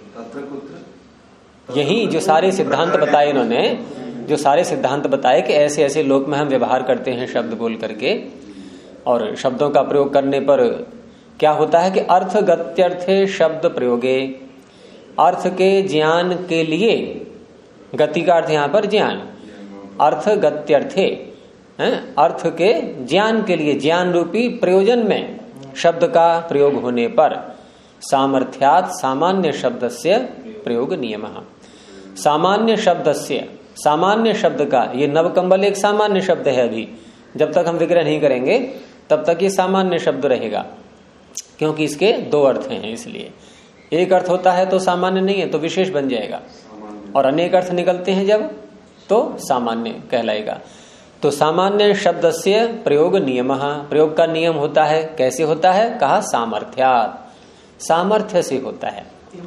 यही जो सारे सिद्धांत बताए इन्होंने, जो सारे सिद्धांत बताए कि ऐसे ऐसे लोक में हम व्यवहार करते हैं शब्द बोल करके, और शब्दों का प्रयोग करने पर क्या होता है कि अर्थगत्यर्थे शब्द प्रयोगे, अर्थ के ज्ञान के लिए, गति का अर्थ यहाँ पर ज्ञान, अर्थगत्यर्थे अर्थ के ज्ञान के लिए, ज्ञान रूपी प्रयोजन में शब्द का प्रयोग होने पर सामर्थ्यात् सामान्य शब्दस्य प्रयोग नियमः। सामान्य शब्दस्य, सामान्य शब्द का, ये नवकंबल एक सामान्य शब्द है। अभी जब तक हम विग्रह नहीं करेंगे तब तक ये सामान्य शब्द रहेगा, क्योंकि इसके दो अर्थ हैं। इसलिए एक अर्थ होता है तो सामान्य नहीं है, तो विशेष बन जाएगा, और अनेक अर्थ निकलते हैं जब तो सामान्य कहलाएगा। तो सामान्य शब्द से प्रयोग नियम, प्रयोग का नियम होता है, कैसे होता है? कहा सामर्थ्यात्, सामर्थ्य से होता है।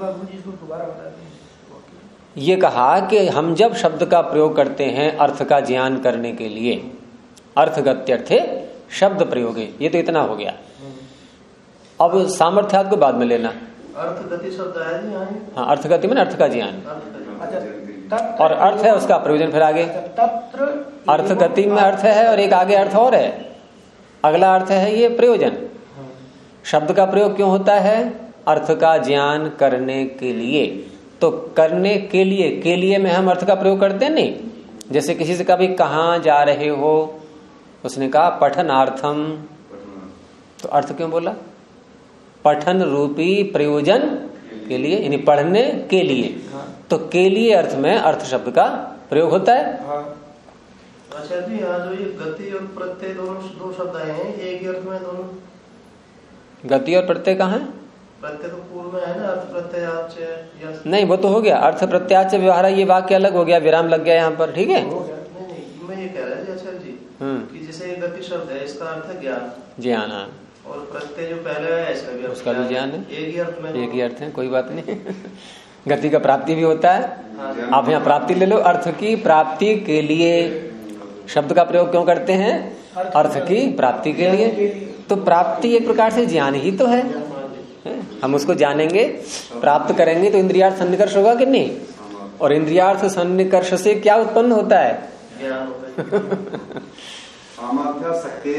ये कहा कि हम जब शब्द का प्रयोग करते हैं अर्थ का ज्ञान करने के लिए, अर्थगत्यर्थे शब्द प्रयोग है, ये तो इतना हो गया। अब सामर्थ्यात् को बाद में लेना। अर्थगति शब्द है जी यहाँ। हाँ, अर्थगति में अर्थ का ज्ञान, और अर्थ है उसका प्रयोजन। फिर आगे अर्थगति में अर्थ है और एक आगे अर्थ और है, अगला अर्थ है ये प्रयोजन। शब्द का प्रयोग क्यों होता है? अर्थ का ज्ञान करने के लिए। तो करने के लिए में हम अर्थ का प्रयोग करते हैं नहीं। जैसे किसी से कभी कहाँ जा रहे हो, उसने कहा पठनार्थम, तो अर्थ क्यों बोला? पठन रूपी प्रयोजन के लिए, यानी पढ़ने के लिए। तो के लिए अर्थ में अर्थ शब्द का प्रयोग होता है। अच्छा जी, यहाँ जो ये गति और प्रत्यय दोनों दो शब्द आए हैं, एक ही अर्थ में दोनों। गति और प्रत्यय कहाँ है? प्रत्यय तो पूर्व में है ना, अर्थ प्रत्ययाच नहीं, वो तो हो गया, अर्थ प्रत्याच व्यवहार, ये वाक्य अलग हो गया, विराम लग गया यहाँ पर, ठीक है। नहीं, मैं ये कह रहा है अच्छा जी कि जैसे ये गति शब्द है, इसका अर्थ है ज्ञान, ज्ञान, हाँ, और प्रत्यय जो पहले है इसका भी उसका भी ज्ञान है, एक ही अर्थ में, एक ही अर्थ है, कोई बात नहीं। गति का प्राप्ति भी होता है। आप यहाँ प्राप्ति ले लो, अर्थ की प्राप्ति के लिए शब्द का प्रयोग क्यों करते हैं? अर्थ की प्राप्ति के लिए। तो प्राप्ति एक प्रकार से ज्ञान ही तो है, हम उसको जानेंगे, प्राप्त करेंगे तो इंद्रियार्थ सन्निकर्ष होगा कि नहीं? और इंद्रियार्थ सन्निकर्ष से क्या उत्पन्न होता है? ज्ञान होता है। सामर्थ्य शक्ति,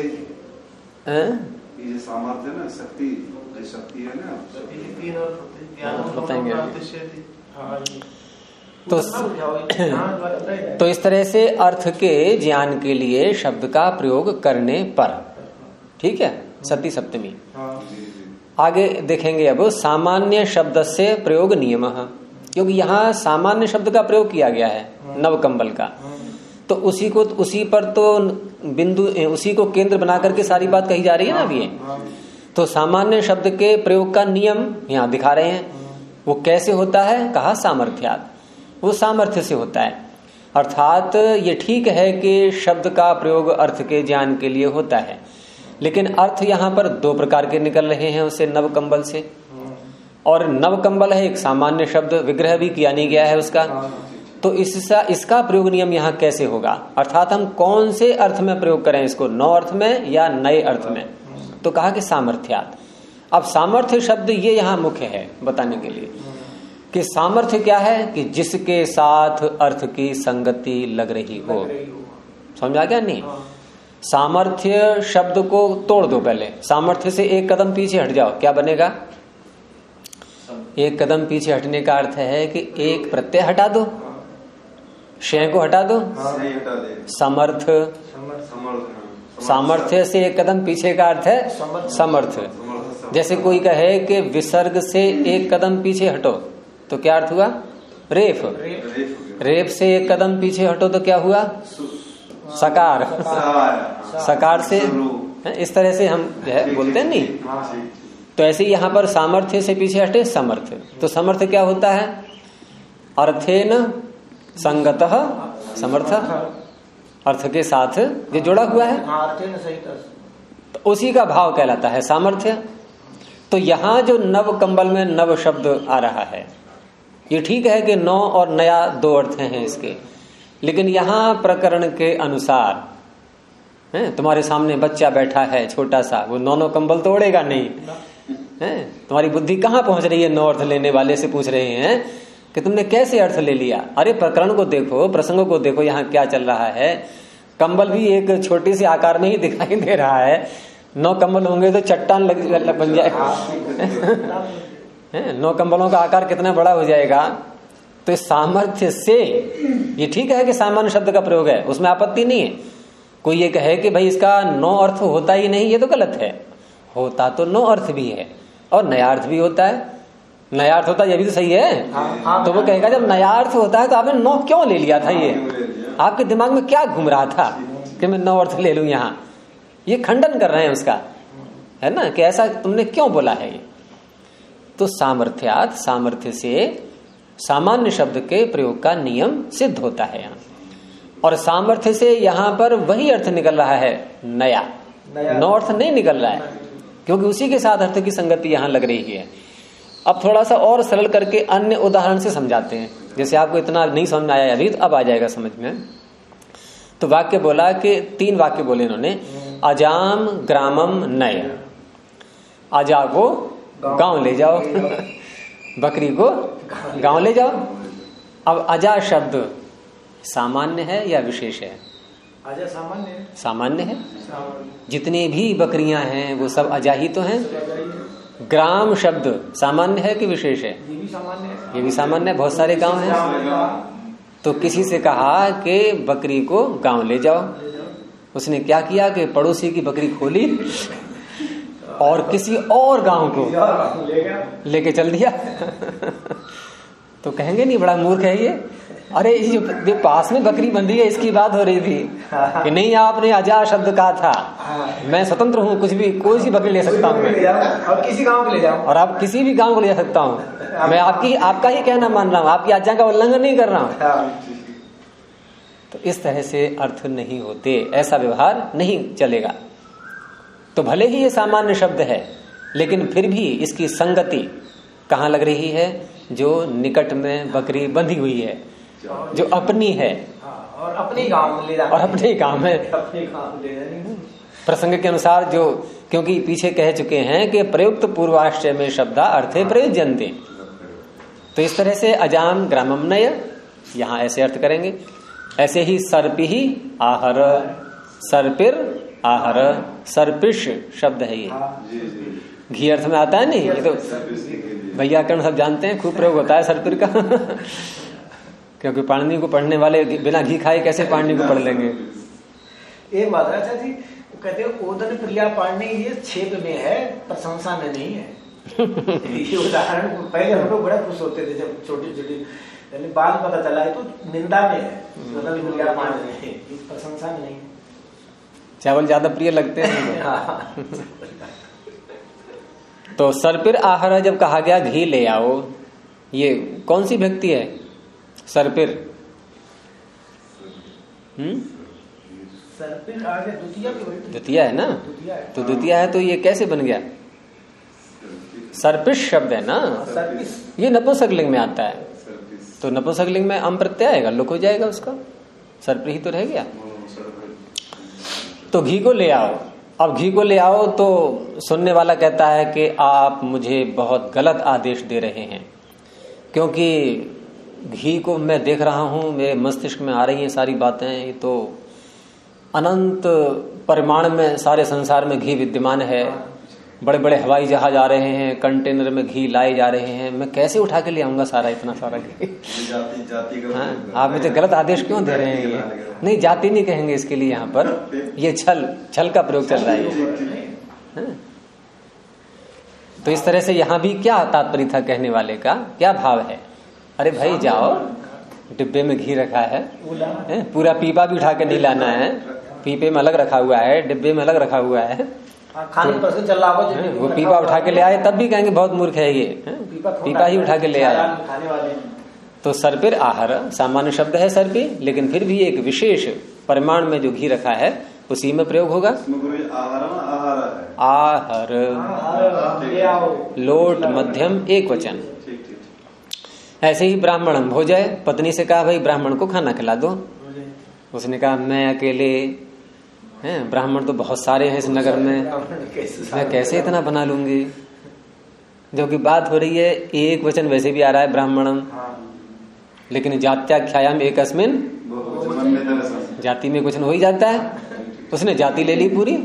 ये सामर्थ्य ना शक्ति, शक्ति है ना, तीन और ज्ञान बताएंगे। तो तो इस तरह से अर्थ के ज्ञान के लिए शब्द का प्रयोग करने पर, ठीक है, सती सप्तमी। आगे देखेंगे अब सामान्य शब्द से प्रयोग नियम, क्योंकि यहाँ सामान्य शब्द का प्रयोग किया गया है नवकंबल का, तो उसी पर तो बिंदु, उसी को केंद्र बना करके सारी बात कही जा रही है ना अभी। तो सामान्य शब्द के प्रयोग का नियम यहाँ दिखा रहे हैं। वो कैसे होता है? कहा सामर्थ्यात्, वो सामर्थ्य से होता है। अर्थात ये ठीक है कि शब्द का प्रयोग अर्थ के ज्ञान के लिए होता है, लेकिन अर्थ यहाँ पर दो प्रकार के निकल रहे हैं उससे, नवकंबल से। और नवकंबल है एक सामान्य शब्द, विग्रह भी किया नहीं गया है उसका। तो इसका प्रयोग नियम यहाँ कैसे होगा? अर्थात हम कौन से अर्थ में प्रयोग करें इसको, नौ अर्थ में या नए अर्थ में? तो कहा कि सामर्थ्यात्। अब सामर्थ्य शब्द ये यहाँ मुख्य है बताने के लिए कि सामर्थ्य क्या है कि जिसके साथ अर्थ की संगति लग रही हो। समझा क्या? नहीं, सामर्थ्य शब्द को तोड़ दो पहले, सामर्थ्य से एक कदम पीछे हट जाओ, क्या बनेगा? एक कदम पीछे हटने का अर्थ है कि एक प्रत्यय हटा दो, शय को हटा दो, समर्थ। सामर्थ्य से एक कदम पीछे का अर्थ है समर्थ। जैसे कोई कहे कि विसर्ग से एक कदम पीछे हटो, तो क्या अर्थ हुआ? रेफ। रेफ से एक कदम पीछे हटो तो क्या हुआ? सकार। सकार से इस तरह से हम जो है बोलते हैं नहीं, तो ऐसे यहाँ पर सामर्थ्य से पीछे हटे समर्थ। तो समर्थ क्या होता है? अर्थेन संगतः समर्थ, अर्थ के साथ जो जुड़ा हुआ है, तो उसी का भाव कहलाता है सामर्थ्य। तो यहाँ जो नव कंबल में नव शब्द आ रहा है, ये ठीक है कि नौ और नया दो अर्थ हैं इसके, लेकिन यहाँ प्रकरण के अनुसार तुम्हारे सामने बच्चा बैठा है छोटा सा, वो नौ कंबल तो ओढ़ेगा नहीं है। तुम्हारी बुद्धि कहाँ पहुंच रही है? नौ अर्थ लेने वाले से पूछ रहे हैं कि तुमने कैसे अर्थ ले लिया। अरे प्रकरण को देखो, प्रसंग को देखो, यहाँ क्या चल रहा है। कंबल भी एक छोटी सी आकार में ही दिखाई दे रहा है, 9 कंबल होंगे तो चट्टान बन जाएगा। 9 कंबलों का आकार कितना बड़ा हो जाएगा। तो इस सामर्थ्य से ये ठीक है कि सामान्य शब्द का प्रयोग है, उसमें आपत्ति नहीं है। कोई ये कहे कि भाई इसका 9 अर्थ होता ही नहीं, ये तो गलत है। होता तो 9 अर्थ भी है और नया अर्थ भी होता है। नया अर्थ होता है, ये भी तो सही है। तो वो कहेगा जब नया अर्थ होता है तो आपने 9 क्यों ले लिया था? ये आपके दिमाग में क्या घूम रहा था कि मैं 9 अर्थ ले लूं यहाँ? ये खंडन कर रहे हैं उसका, है ना, कि ऐसा तुमने क्यों बोला है ये। तो सामर्थ्यात, सामर्थ्य से सामान्य शब्द के प्रयोग का नियम सिद्ध होता है यहाँ। और सामर्थ्य से यहां पर वही अर्थ निकल रहा है, नया, नौ अर्थ नहीं निकल रहा है, क्योंकि उसी के साथ अर्थ की संगति यहां लग रही है। अब थोड़ा सा और सरल करके अन्य उदाहरण से समझाते हैं, जैसे आपको इतना नहीं समझ में आया अभी, तो अब आ जाएगा समझ में। तो वाक्य बोला कि 3 वाक्य बोले इन्होंने, अजाम ग्रामम नय, अजा को गांव ले जाओ, बकरी को गांव ले जाओ। अब अजा शब्द सामान्य है या विशेष है? अजा सामान्य है। सामान्य है, जितनी भी बकरियां हैं वो सब अजा ही तो हैं। ग्राम शब्द सामान्य है कि विशेष है? ये भी सामान्य है। ये भी सामान्य है, बहुत सारे गांव हैं। तो किसी से कहा कि बकरी को गांव ले जाओ, उसने क्या किया कि पड़ोसी की बकरी खोली और किसी और गांव को लेके चल दिया। तो कहेंगे नहीं बड़ा मूर्ख है ये, अरे ये पास में बकरी बंधी है इसकी बात हो रही थी कि नहीं आपने अजा शब्द कहा था, मैं स्वतंत्र हूँ, कुछ भी कोई सी बकरी ले सकता हूँ मैं, और किसी गांव को ले जाओ, और आप किसी भी गांव को ले सकता हूँ, मैं आपका ही कहना मान रहा हूँ, आपकी आज्ञा का उल्लंघन नहीं कर रहा हूँ। तो इस तरह से अर्थ नहीं होते, ऐसा व्यवहार नहीं चलेगा। तो भले ही ये सामान्य शब्द है, लेकिन फिर भी इसकी संगति कहाँ लग रही है? जो निकट में बकरी बंधी हुई है, जो अपनी है, और अपने गांव में ले जाना, और अपने गांव में अपने गांव ले जाना प्रसंग के अनुसार, जो क्योंकि पीछे कह चुके हैं कि प्रयुक्त पूर्वाश्रय में शब्दा अर्थे प्रयुज्यन्ते। तो इस तरह से अजाम ग्रामम नय, यहां ऐसे अर्थ करेंगे। ऐसे ही सर्पिही आहर, सर्पिर आहर, सर्पिश शब्द है ये, घी अर्थ में आता है नहीं, ये तो वैयाकरण सब जानते हैं, खूब प्रयोग होता है सर्पिर का। क्योंकि पाणिनि को पढ़ने वाले बिना घी खाए कैसे पाणिनि को पढ़ लेंगे। एक बात है अच्छा जी, कहते हैं ओदन प्रिया पाणिनि ये क्षेप में है, प्रशंसा में नहीं है। ये उदाहरण पहले हम लोग बड़ा खुश होते थे जब छोटी छोटी, बाद पता चला है तो निंदा में है, ओदन प्रिया पाणिनि प्रशंसा में नहीं है। चावल ज्यादा प्रिय लगते हैं। तो सर्पिर आहर जब कहा गया घी ले आओ, ये कौन सी व्यक्ति है? सर्पिर, सर्पिर आगे द्वितीय है ना, तो द्वितीय है, तो ये कैसे बन गया? सर्पिश शब्द है ना, ये नपुंसकलिंग में आता है, तो नपुंसकलिंग में अम प्रत्यय आएगा, लुक हो जाएगा उसका, सर्पिर ही तो रह गया। तो घी को ले आओ। अब घी को ले आओ तो सुनने वाला कहता है कि आप मुझे बहुत गलत आदेश दे रहे हैं, क्योंकि घी को मैं देख रहा हूं, मेरे मस्तिष्क में आ रही हैं सारी बातें, ये तो अनंत परिमाण में सारे संसार में घी विद्यमान है, बड़े बड़े हवाई जहाज आ रहे हैं, कंटेनर में घी लाए जा रहे हैं, मैं कैसे उठा के ले आऊंगा सारा इतना सारा घी। हाँ, आप मुझे गलत आदेश क्यों दे रहे हैं? ये नहीं, जाति नहीं कहेंगे इसके लिए, यहाँ पर ये छल का प्रयोग चल रहा है। तो इस तरह से यहाँ भी क्या तात्पर्य था कहने वाले का, क्या भाव है? अरे भाई जाओ, डिब्बे में घी रखा है, पूरा पीपा भी उठा के नहीं लाना है, पीपे में अलग रखा हुआ है, डिब्बे में अलग रखा हुआ है, खाने पर से चल रहा हो, वो पीपा उठा के ले आए तब भी कहेंगे बहुत मूर्ख है ये, पीपा ही उठा के ले आया। तो सर्पिर आहर सामान्य शब्द है सर्पी, लेकिन फिर भी एक विशेष परिमाण में जो घी रखा है उसी में प्रयोग होगा। आहर लोट मध्यम एक वचन। ऐसे ही ब्राह्मण भोजय, पत्नी से कहा भाई ब्राह्मण को खाना खिला दो, उसने कहा मैं अकेले हैं, ब्राह्मण तो बहुत सारे हैं इस नगर में, मैं कैसे इतना बना लूंगी। जो कि बात हो रही है एक वचन वैसे भी आ रहा है ब्राह्मणम, लेकिन जात्याख्यायाम एकस्मिन, जाति में क्वेश्चन हो ही जाता है, उसने जाति ले ली पूरी।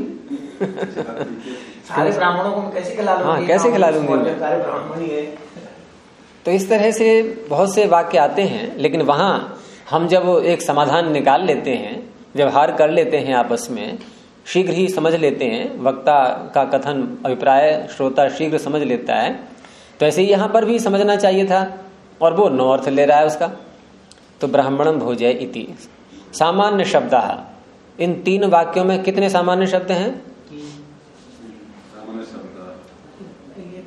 सारे ब्राह्मणों को कैसे खिला लूंगी? हाँ, कैसे खिला लूंगी? सारे ब्राह्मण ही है। तो इस तरह से बहुत से वाक्य आते हैं, लेकिन वहां हम जब एक समाधान निकाल लेते हैं, व्यवहार कर लेते हैं आपस में, शीघ्र ही समझ लेते हैं, वक्ता का कथन अभिप्राय श्रोता शीघ्र समझ लेता है। तो ऐसे ही यहां पर भी समझना चाहिए था, और वो नो अर्थ ले रहा है उसका। तो ब्राह्मणम भोजय इति सामान्य शब्द, इन 3 वाक्यों में कितने सामान्य शब्द हैं?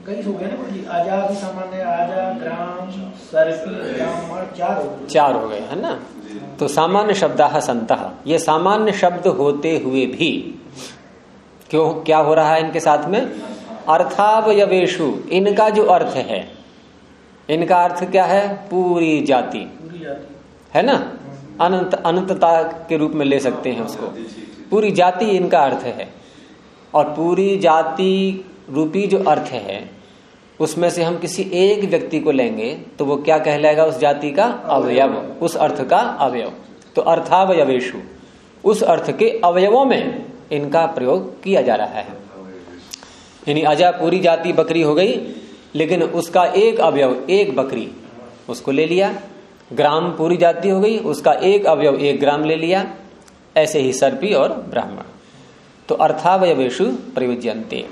कई हो गए ना गुरु जी, आजा भी सामान्य, आजा, ग्राम, सर्पी, ब्राह्मण, 4 हो गए। 4 हो गए है ना। तो सामान्य शब्दाः सन्तः, ये सामान्य शब्द होते हुए भी क्यों क्या हो रहा है इनके साथ में? अर्थावयवेषु, इनका जो अर्थ है, इनका अर्थ क्या है? पूरी जाति है ना, अनंत अनंतता के रूप में ले सकते हैं उसको। पूरी जाति इनका अर्थ है, और पूरी जाति रूपी जो अर्थ है उसमें से हम किसी एक व्यक्ति को लेंगे तो वो क्या कहलाएगा? उस जाति का अवयव, उस अर्थ का अवयव। तो अर्थावयवेषु, उस अर्थ के अवयवों में इनका प्रयोग किया जा रहा है। यानी अजा पूरी जाति बकरी हो गई, लेकिन उसका एक अवयव एक बकरी उसको ले लिया। ग्राम पूरी जाति हो गई, उसका एक अवयव 1 ग्राम ले लिया। ऐसे ही सर्पी और ब्राह्मण। तो अर्थावयवेषु प्रयुज्यन्ते।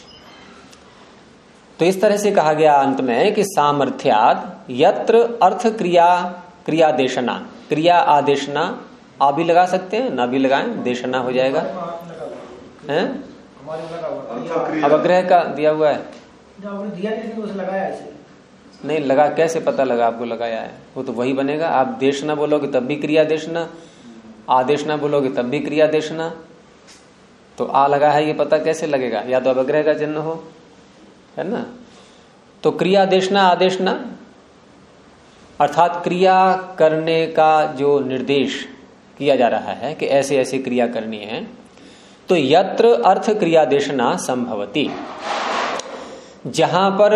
तो इस तरह से कहा गया अंत में कि सामर्थ्याद यत्र अर्थ क्रिया क्रियादेशना, क्रिया आदेशना, आ भी लगा सकते हैं, ना भी लगाएं, देशना हो जाएगा। हैं? अवग्रह का दिया हुआ है, दिया नहीं, उसे लगाया ऐसे नहीं लगा। कैसे पता लगा आपको लगाया है? वो तो वही बनेगा। आप देशना बोलोगे तब भी क्रिया देशना, आदेशना बोलोगे तब भी क्रिया देशना। तो आ लगा है, ये पता कैसे लगेगा? या तो अवग्रह का चिन्ह हो, है ना। तो क्रिया देशना आदेशना अर्थात क्रिया करने का जो निर्देश किया जा रहा है कि ऐसे ऐसे क्रिया करनी है। तो यत्र अर्थ क्रियादेशना संभवती, जहां पर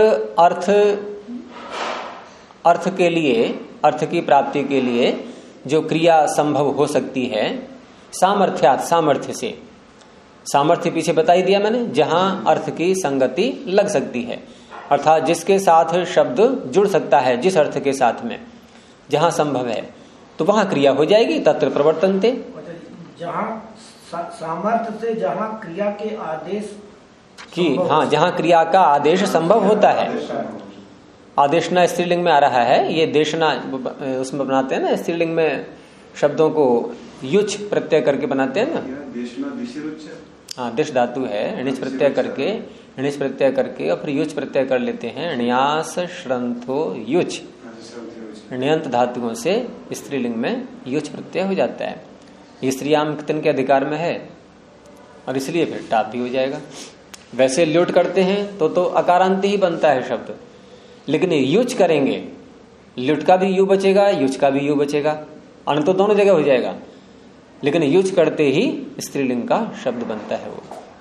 अर्थ के लिए, अर्थ की प्राप्ति के लिए जो क्रिया संभव हो सकती है, सामर्थ्यात, सामर्थ्य से। सामर्थ्य पीछे बता ही दिया मैंने, जहां अर्थ की संगति लग सकती है, अर्थात जिसके साथ शब्द जुड़ सकता है, जिस अर्थ के साथ में जहां संभव है, तो वहां क्रिया हो जाएगी। तत्र प्रवर्तन्ते, जहां सामर्थ्य से जहां क्रिया के आदेश की, हाँ, जहां क्रिया का आदेश संभव होता है। आदेशना स्त्रीलिंग में आ रहा है, ये देशना उसमें बनाते हैं ना, स्त्रीलिंग में शब्दों को युच प्रत्यय करके बनाते हैं ना। हाँ, दिश धातु है, णिच प्रत्यय करके और फिर युच प्रत्यय कर लेते हैं। ण्यास श्रंथो युच, ण्यंत धातुओं से स्त्रीलिंग में युच प्रत्यय हो जाता है। ये स्त्रीयाम कितन के अधिकार में है, और इसलिए फिर टाप भी हो जाएगा। वैसे ल्युट करते हैं तो अकारांत ही बनता है शब्द, लेकिन युच करेंगे, ल्युट का भी यू बचेगा, युच का भी यू बचेगा, अन तो दोनों जगह हो जाएगा, लेकिन युच करते ही स्त्रीलिंग का शब्द बनता है। वो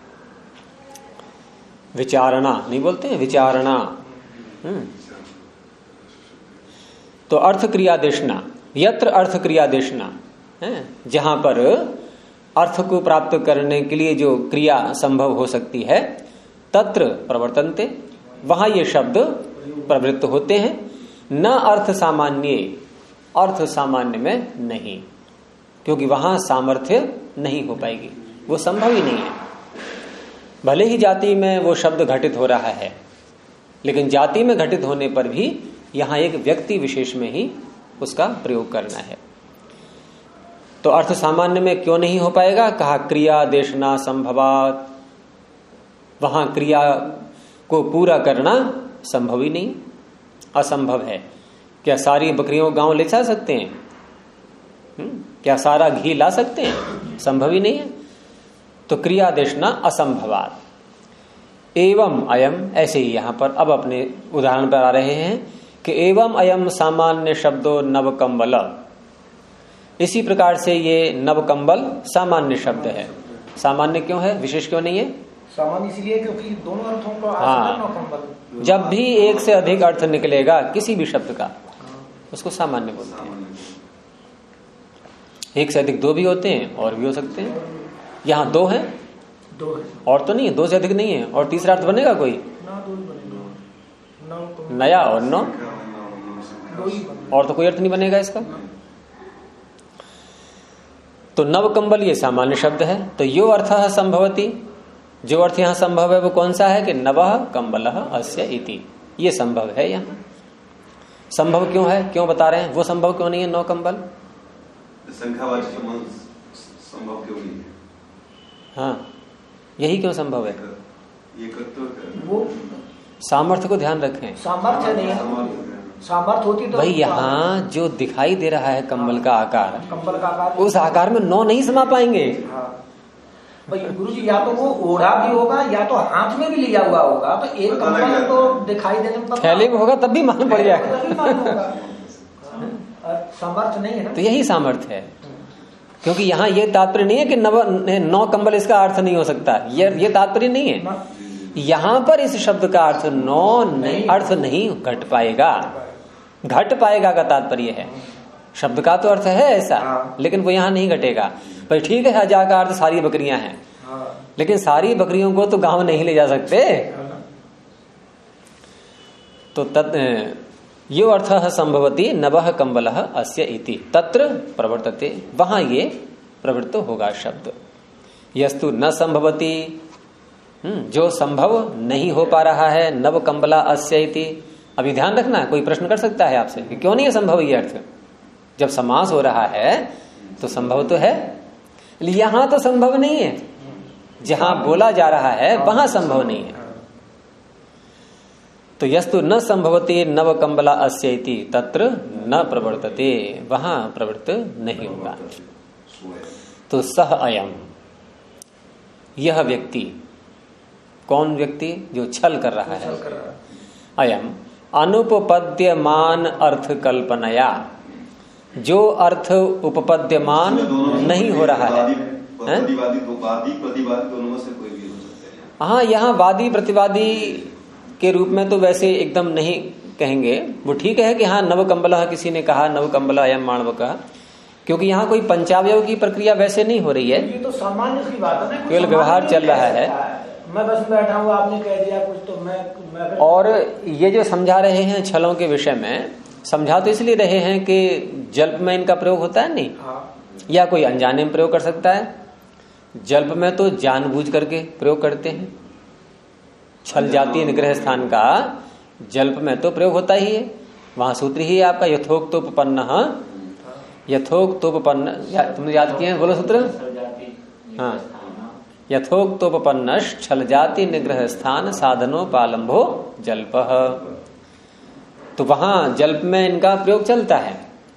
विचारणा नहीं बोलते हैं, विचारणा। तो अर्थ क्रियादेशना, यत्र अर्थ क्रियादेशना है, जहां पर अर्थ को प्राप्त करने के लिए जो क्रिया संभव हो सकती है, तत्र प्रवर्तन्ते, वहां ये शब्द प्रवृत्त होते हैं। न अर्थ सामान्य, अर्थ सामान्य में नहीं, क्योंकि वहां सामर्थ्य नहीं हो पाएगी, वो संभव ही नहीं है। भले ही जाति में वो शब्द घटित हो रहा है, लेकिन जाति में घटित होने पर भी यहां एक व्यक्ति विशेष में ही उसका प्रयोग करना है। तो अर्थ सामान्य में क्यों नहीं हो पाएगा? कहा क्रिया देशना संभवात, वहां क्रिया को पूरा करना संभव ही नहीं, असंभव है। क्या सारी बकरियों गांव ले जा सकते हैं? क्या सारा घी ला सकते हैं? संभव ही नहीं है। तो क्रिया देशना असंभवात। एवं अयम, ऐसे ही यहां पर अब अपने उदाहरण पर आ रहे हैं कि एवं अयम सामान्य शब्दो नवकंबल, इसी प्रकार से ये नवकंबल सामान्य शब्द है। सामान्य क्यों है, विशेष क्यों नहीं है? सामान्य इसलिए क्योंकि दोनों अर्थों को हाँ, जब भी एक से अधिक अर्थ निकलेगा किसी भी शब्द का, उसको सामान्य बोलते हैं। एक से अधिक 2 भी होते हैं और भी हो सकते हैं। यहाँ 2 है, 2 है और तो नहीं है, 2 से अधिक नहीं है। और तीसरा अर्थ बनेगा कोई नया और 9, और तो कोई अर्थ नहीं बनेगा इसका। तो नवकंबल ये सामान्य शब्द है। तो यो अर्थ संभवती, जो अर्थ यहाँ संभव है वो कौन सा है कि नवः कंबलः अस्य इति, ये संभव है। यहाँ संभव क्यों है, क्यों बता रहे हैं? वो संभव क्यों नहीं है नौ कंबल? संख्यावाचक संभव क्यों नहीं है? हाँ, यही क्यों संभव है? वो सामर्थ्य को ध्यान रखें। सामर्थ्य नहीं है, सामर्थ्य होती तो भाई यहाँ जो दिखाई दे रहा है कंबल का आकार, कंबल का आकार, उस आकार में 9 नहीं समा पाएंगे। भाई गुरु जी, या तो वो ओढ़ा भी होगा या तो हाथ में भी लिया हुआ होगा, तो एक कंबल तो दिखाई देने में थैले में होगा तब भी मालूम पड़ जाएगा। सामर्थ्य नहीं है ना, तो यही सामर्थ्य है। क्योंकि यहाँ ये तात्पर्य नहीं है कि 9 कंबल इसका अर्थ नहीं हो सकता, ये तात्पर्य नहीं है। यहाँ पर इस शब्द का अर्थ 9 अर्थ नहीं घट पाएगा। घट पाएगा का तात्पर्य है, शब्द का तो अर्थ है ऐसा, लेकिन वो यहाँ नहीं घटेगा। पर ठीक है, हजा का अर्थ सारी बकरियां हैं, लेकिन सारी बकरियों को तो गांव नहीं ले जा सकते। तो यो अर्थः संभवति नवः कंबलः अस्य इति तत्र प्रवर्तते, वहां ये प्रवृत्त होगा शब्द। यस्तु न संभवति, जो संभव नहीं हो पा रहा है, नव कंबला अस्य इति। अभी ध्यान रखना, कोई प्रश्न कर सकता है आपसे कि क्यों नहीं है संभव ये अर्थ। जब समास हो रहा है तो संभव तो है, यहां तो संभव नहीं है। जहां बोला जा रहा है वहां संभव नहीं है। तो यस्तु न संभवते नव कंबला अस्य इति तत्र न प्रवर्तते, वहां प्रवृत्त नहीं होगा। तो सह अयम, यह व्यक्ति, कौन व्यक्ति? जो छल कर रहा है। अयम अनुपपद्यमान अर्थ कल्पनया, जो अर्थ उपपद्यमान नहीं हो रहा है। हाँ, यहाँ वादी प्रतिवादी के रूप में तो वैसे एकदम नहीं कहेंगे। वो ठीक है कि हाँ नव कंबला, किसी ने कहा नव कंबला अयम माणवकः, क्योंकि यहाँ कोई पंचावयव की प्रक्रिया वैसे नहीं हो रही है। ये तो सामान्य सी बात है ना, केवल व्यवहार चल रहा है। मैं बस बैठा हूँ, आपने कह दिया कुछ तो मैं और ये जो समझा रहे हैं छलों के विषय में, समझा तो इसलिए रहे हैं कि जल्प में इनका प्रयोग होता है नहीं। या कोई अनजाने में प्रयोग कर सकता है। जल्प में तो जानबूझ करके प्रयोग करते हैं। छल जाति निग्रह स्थान का जल्प में तो प्रयोग होता ही है। वहां सूत्र ही है आपका यथोक्तोपन्न, यथोक्तोपन्न, तुमने याद किए हैं, बोलो सूत्र। हाँ, यथोक्तोपन्न छल जाति निग्रह स्थान साधनोपालंभो जल्पः। तो वहां जल्प में इनका प्रयोग चलता है,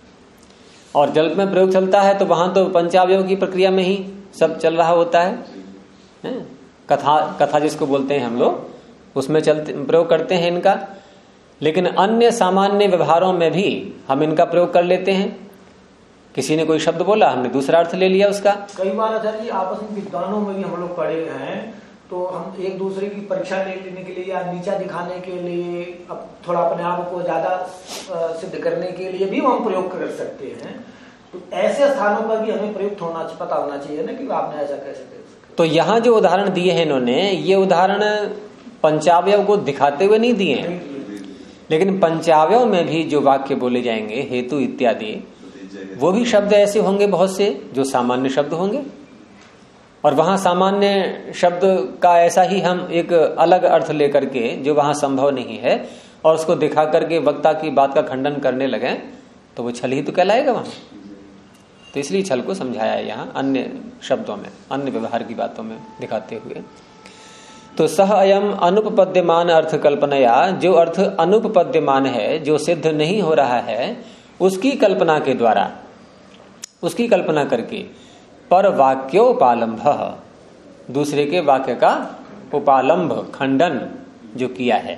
और जल्प में प्रयोग चलता है तो वहां तो पंचावयव की प्रक्रिया में ही सब चल रहा होता है। कथा जिसको बोलते हैं हम लोग, उसमें चलते प्रयोग करते हैं इनका। लेकिन अन्य सामान्य व्यवहारों में भी हम इनका प्रयोग कर लेते हैं। किसी ने कोई शब्द बोला, हमने दूसरा अर्थ ले लिया उसका। कई बार आचार्य जी आपस में विद्वानों में भी हम लोग पढ़े हैं, तो हम एक दूसरे की परीक्षा लेने के लिए या नीचा दिखाने के लिए, अब थोड़ा अपने आप को ज्यादा सिद्ध करने के लिए भी हम प्रयोग कर सकते हैं। तो ऐसे स्थानों पर भी हमें प्रयुक्त होना, पता होना चाहिए ना कि आपने ऐसा कैसे कर सकते। तो यहाँ जो उदाहरण दिए हैं इन्होंने, ये उदाहरण पंचावयव को दिखाते हुए नहीं दिए हैं, लेकिन पंचावयव में भी जो वाक्य बोले जाएंगे, हेतु इत्यादि, वो भी शब्द ऐसे होंगे बहुत से जो सामान्य शब्द होंगे। और वहां सामान्य शब्द का ऐसा ही हम एक अलग अर्थ लेकर के, जो वहां संभव नहीं है, और उसको दिखा करके वक्ता की बात का खंडन करने लगे, तो वो छल ही तो कहलाएगा वहां। तो इसलिए छल को समझाया है यहाँ अन्य शब्दों में, अन्य व्यवहार की बातों में दिखाते हुए। तो सह अयम अनुपपद्यमान अर्थ कल्पनया, जो अर्थ अनुपपद्यमान है, जो सिद्ध नहीं हो रहा है, उसकी कल्पना के द्वारा, उसकी कल्पना करके, पर वाक्योपालंभ, दूसरे के वाक्य का उपालंभ, खंडन जो किया है।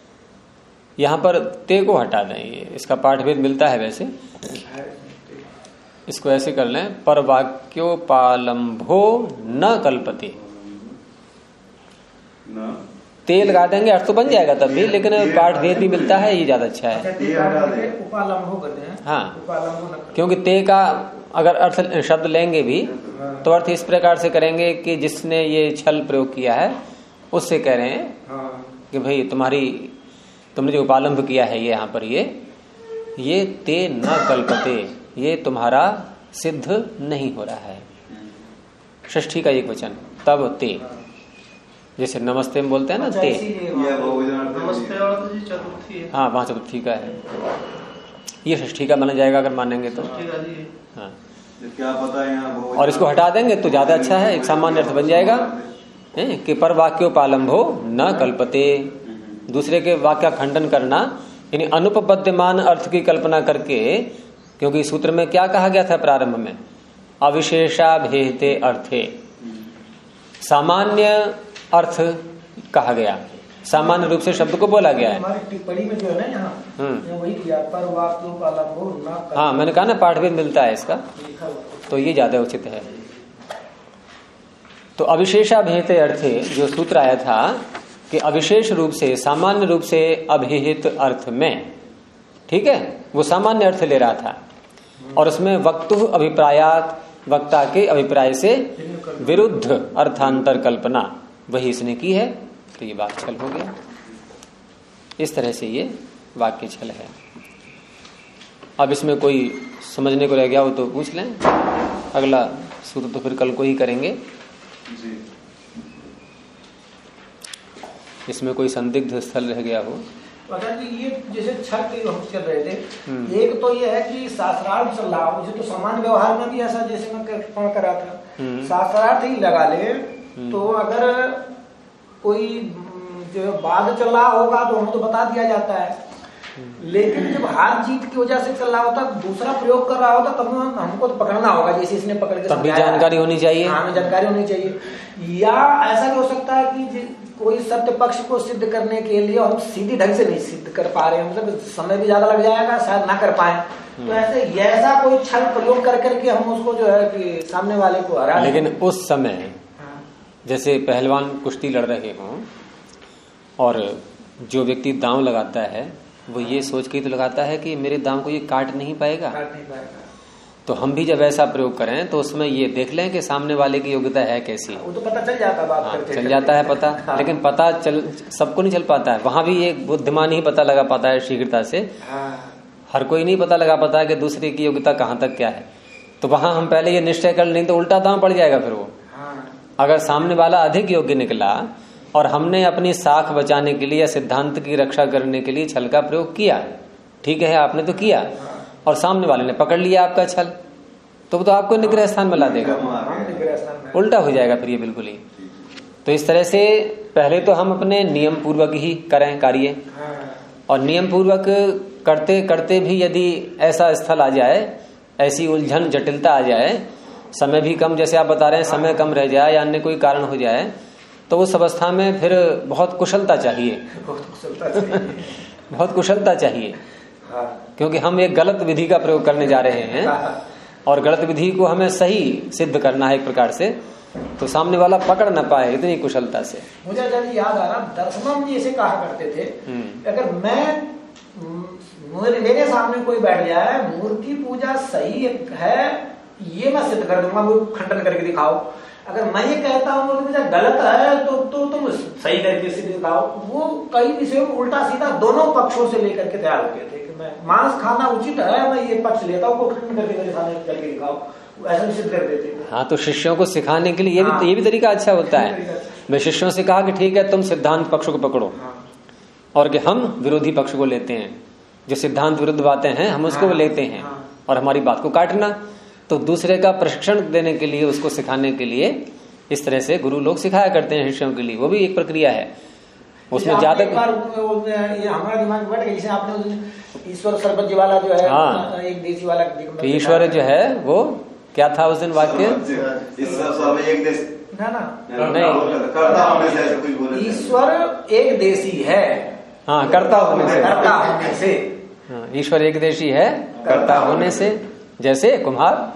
यहां पर ते को हटा दें, ये इसका पाठभेद मिलता है वैसे, इसको ऐसे कर लें, पर वाक्योपालंभो न कल्पते। ते लगा देंगे, अर्थ तो बन जाएगा तब भी, लेकिन पाठभेद भी मिलता है, ये ज्यादा अच्छा है। हाँ, क्योंकि ते का अगर अर्थ शब्द लेंगे भी तो अर्थ इस प्रकार से करेंगे कि जिसने ये छल प्रयोग किया है उससे कह रहे हैं कि भाई तुमने जो उपालंभ किया है ये यहाँ पर ये ते न कल्पते, ये तुम्हारा सिद्ध नहीं हो रहा है। षष्ठी का एक वचन, तब ते, जैसे नमस्ते में बोलते हैं ना ते, नमस्ते और तो जी चतुर्थी है। हाँ, वहां चतुर्थी का है, ये षष्ठी का माना जाएगा अगर मानेंगे तो। हाँ, क्या पता है यहाँ, और इसको हटा देंगे तो ज्यादा अच्छा है, एक सामान्य अर्थ बन जाएगा कि पर वाक्योपालंभो न कल्पते। दूसरे के वाक्य का खंडन करना, यानी अनुपपद्यमान अर्थ की कल्पना करके, क्योंकि सूत्र में क्या कहा गया था प्रारंभ में, अविशेषाभेते अर्थे, सामान्य अर्थ कहा गया, सामान्य रूप से शब्द को बोला गया है। हमारी टिप्पणी में जो है ना यहाँ वही किया, पर वाक्यों का अलग ना। हाँ, मैंने कहा ना पाठभेद मिलता है इसका, तो ये ज्यादा उचित है। तो अविशेषाभेते अर्थे जो सूत्र आया था कि अविशेष रूप से, सामान्य रूप से अभिहित अर्थ में, ठीक है, वो सामान्य अर्थ ले रहा था, और उसमें वक्तु अभिप्रायात, वक्ता के अभिप्राय से विरुद्ध अर्थांतर कल्पना वही इसने की है, तो ये वाक्य छल हो गया। इस तरह से ये वाक्य छल है। अब इसमें कोई समझने को रह गया हो तो पूछ लें, अगला सूत्र तो फिर कल को ही करेंगे। जी। इसमें कोई संदिग्ध स्थल रह गया हो। अगर ये जैसे छल के हम चल रहे थे, एक तो ये है कि शास्त्रार्थ चल रहा हो, तो सामान्य व्यवहार में भी ऐसा जैसे मैं कर रहा था, शास्त्रार्थ ही लगा ले, तो अगर कोई जो बाद चल रहा होगा तो हम तो बता दिया जाता है, लेकिन जब हार जीत की वजह से चल रहा होता, दूसरा प्रयोग कर रहा होता, तब हमको तो पकड़ना होगा, जैसे इसने पकड़ के, तब भी जानकारी होनी चाहिए। हाँ, जानकारी होनी चाहिए। या ऐसा भी हो सकता है कि कोई सत्य पक्ष को सिद्ध करने के लिए हम सीधी ढंग से नहीं सिद्ध कर पा रहे हैं, मतलब समय भी ज्यादा लग जाएगा, शायद ना कर पाए, तो ऐसा कोई छल प्रयोग कर करके हम उसको जो है कि सामने वाले को हरा। लेकिन उस समय जैसे पहलवान कुश्ती लड़ रहे हों और जो व्यक्ति दांव लगाता है वो ये सोच के तो लगाता है कि मेरे दांव को ये काट नहीं पाएगा, तो हम भी जब ऐसा प्रयोग करें तो उसमें ये देख लें कि सामने वाले की योग्यता है कैसी, वो तो पता चल जाता है, बात करते चल जाता है पता। हाँ। लेकिन पता सबको नहीं चल पाता है, वहां भी एक बुद्धिमान ही पता लगा पाता है शीघ्रता से। हाँ। हर कोई नहीं पता लगा पाता है कि दूसरे की योग्यता कहाँ तक क्या है, तो वहां हम पहले ये निश्चय कर लें तो उल्टा दांव पड़ जाएगा फिर वो। हाँ। अगर सामने वाला अधिक योग्य निकला और हमने अपनी साख बचाने के लिए या सिद्धांत की रक्षा करने के लिए छल का प्रयोग किया, ठीक है, आपने तो किया, और सामने वाले ने पकड़ लिया आपका छल, तो आपको निग्रह स्थान में ला देगा, उल्टा हो जाएगा फिर ये बिल्कुल ही। तो इस तरह से पहले तो हम अपने नियम पूर्वक ही करें कार्य, और नियम पूर्वक करते करते भी यदि ऐसा स्थल आ जाए, ऐसी उलझन जटिलता आ जाए, समय भी कम, जैसे आप बता रहे हैं, समय कम रह जाए या अन्य कोई कारण हो जाए, तो उस अवस्था में फिर बहुत कुशलता चाहिए, बहुत कुशलता चाहिए, क्योंकि हम एक गलत विधि का प्रयोग करने जा रहे हैं और गलत विधि को हमें सही सिद्ध करना है एक प्रकार से, तो सामने वाला पकड़ न पाए इतनी कुशलता से। मुझे जब याद आ रहा, दर्शनम जी ऐसे कहा करते थे, अगर मेरे सामने कोई बैठ जाए, मूर्ति पूजा सही है ये मैं सिद्ध कर दूंगा, वो खंडन करके दिखाओ, अगर मैं ये कहता हूँ मूर्ति पूजा गलत है तो तुम सही करके सिद्ध दिखाओ। वो कई विषयों में उल्टा सीधा दोनों पक्षों से लेकर के तैयार होते थे कि मैं मांस खाना उचित है, मैं ये पक्ष लेता हूँ, खंडन करके मेरे सामने करके दिखाओ, ऐसा सिद्ध कर देते थे। हाँ, तो शिष्यों को सिखाने के लिए ये भी तरीका अच्छा होता है। मैं शिष्यों से कहा कि ठीक है तुम सिद्धांत पक्ष को पकड़ो, और कि हम विरोधी पक्ष को लेते हैं, जो सिद्धांत विरुद्ध बातें हैं हम उसको लेते हैं, और हमारी बात को काटना। तो दूसरे का प्रशिक्षण देने के लिए, उसको सिखाने के लिए इस तरह से गुरु लोग सिखाया करते हैं शिष्यों के लिए, वो भी एक प्रक्रिया है। उसमें ज्यादा ये हमारा दिमाग में बैठ गया, जैसे आपने ईश्वर सरबत जी वाला जो है, हाँ, एक देशी वाला, ईश्वर जो है वो क्या था उस दिन वाक्य, नहीं, ईश्वर एक देशी है, हाँ, कर्ता होने से, हाँ, ईश्वर एक देशी है कर्ता होने से, जैसे कुम्हार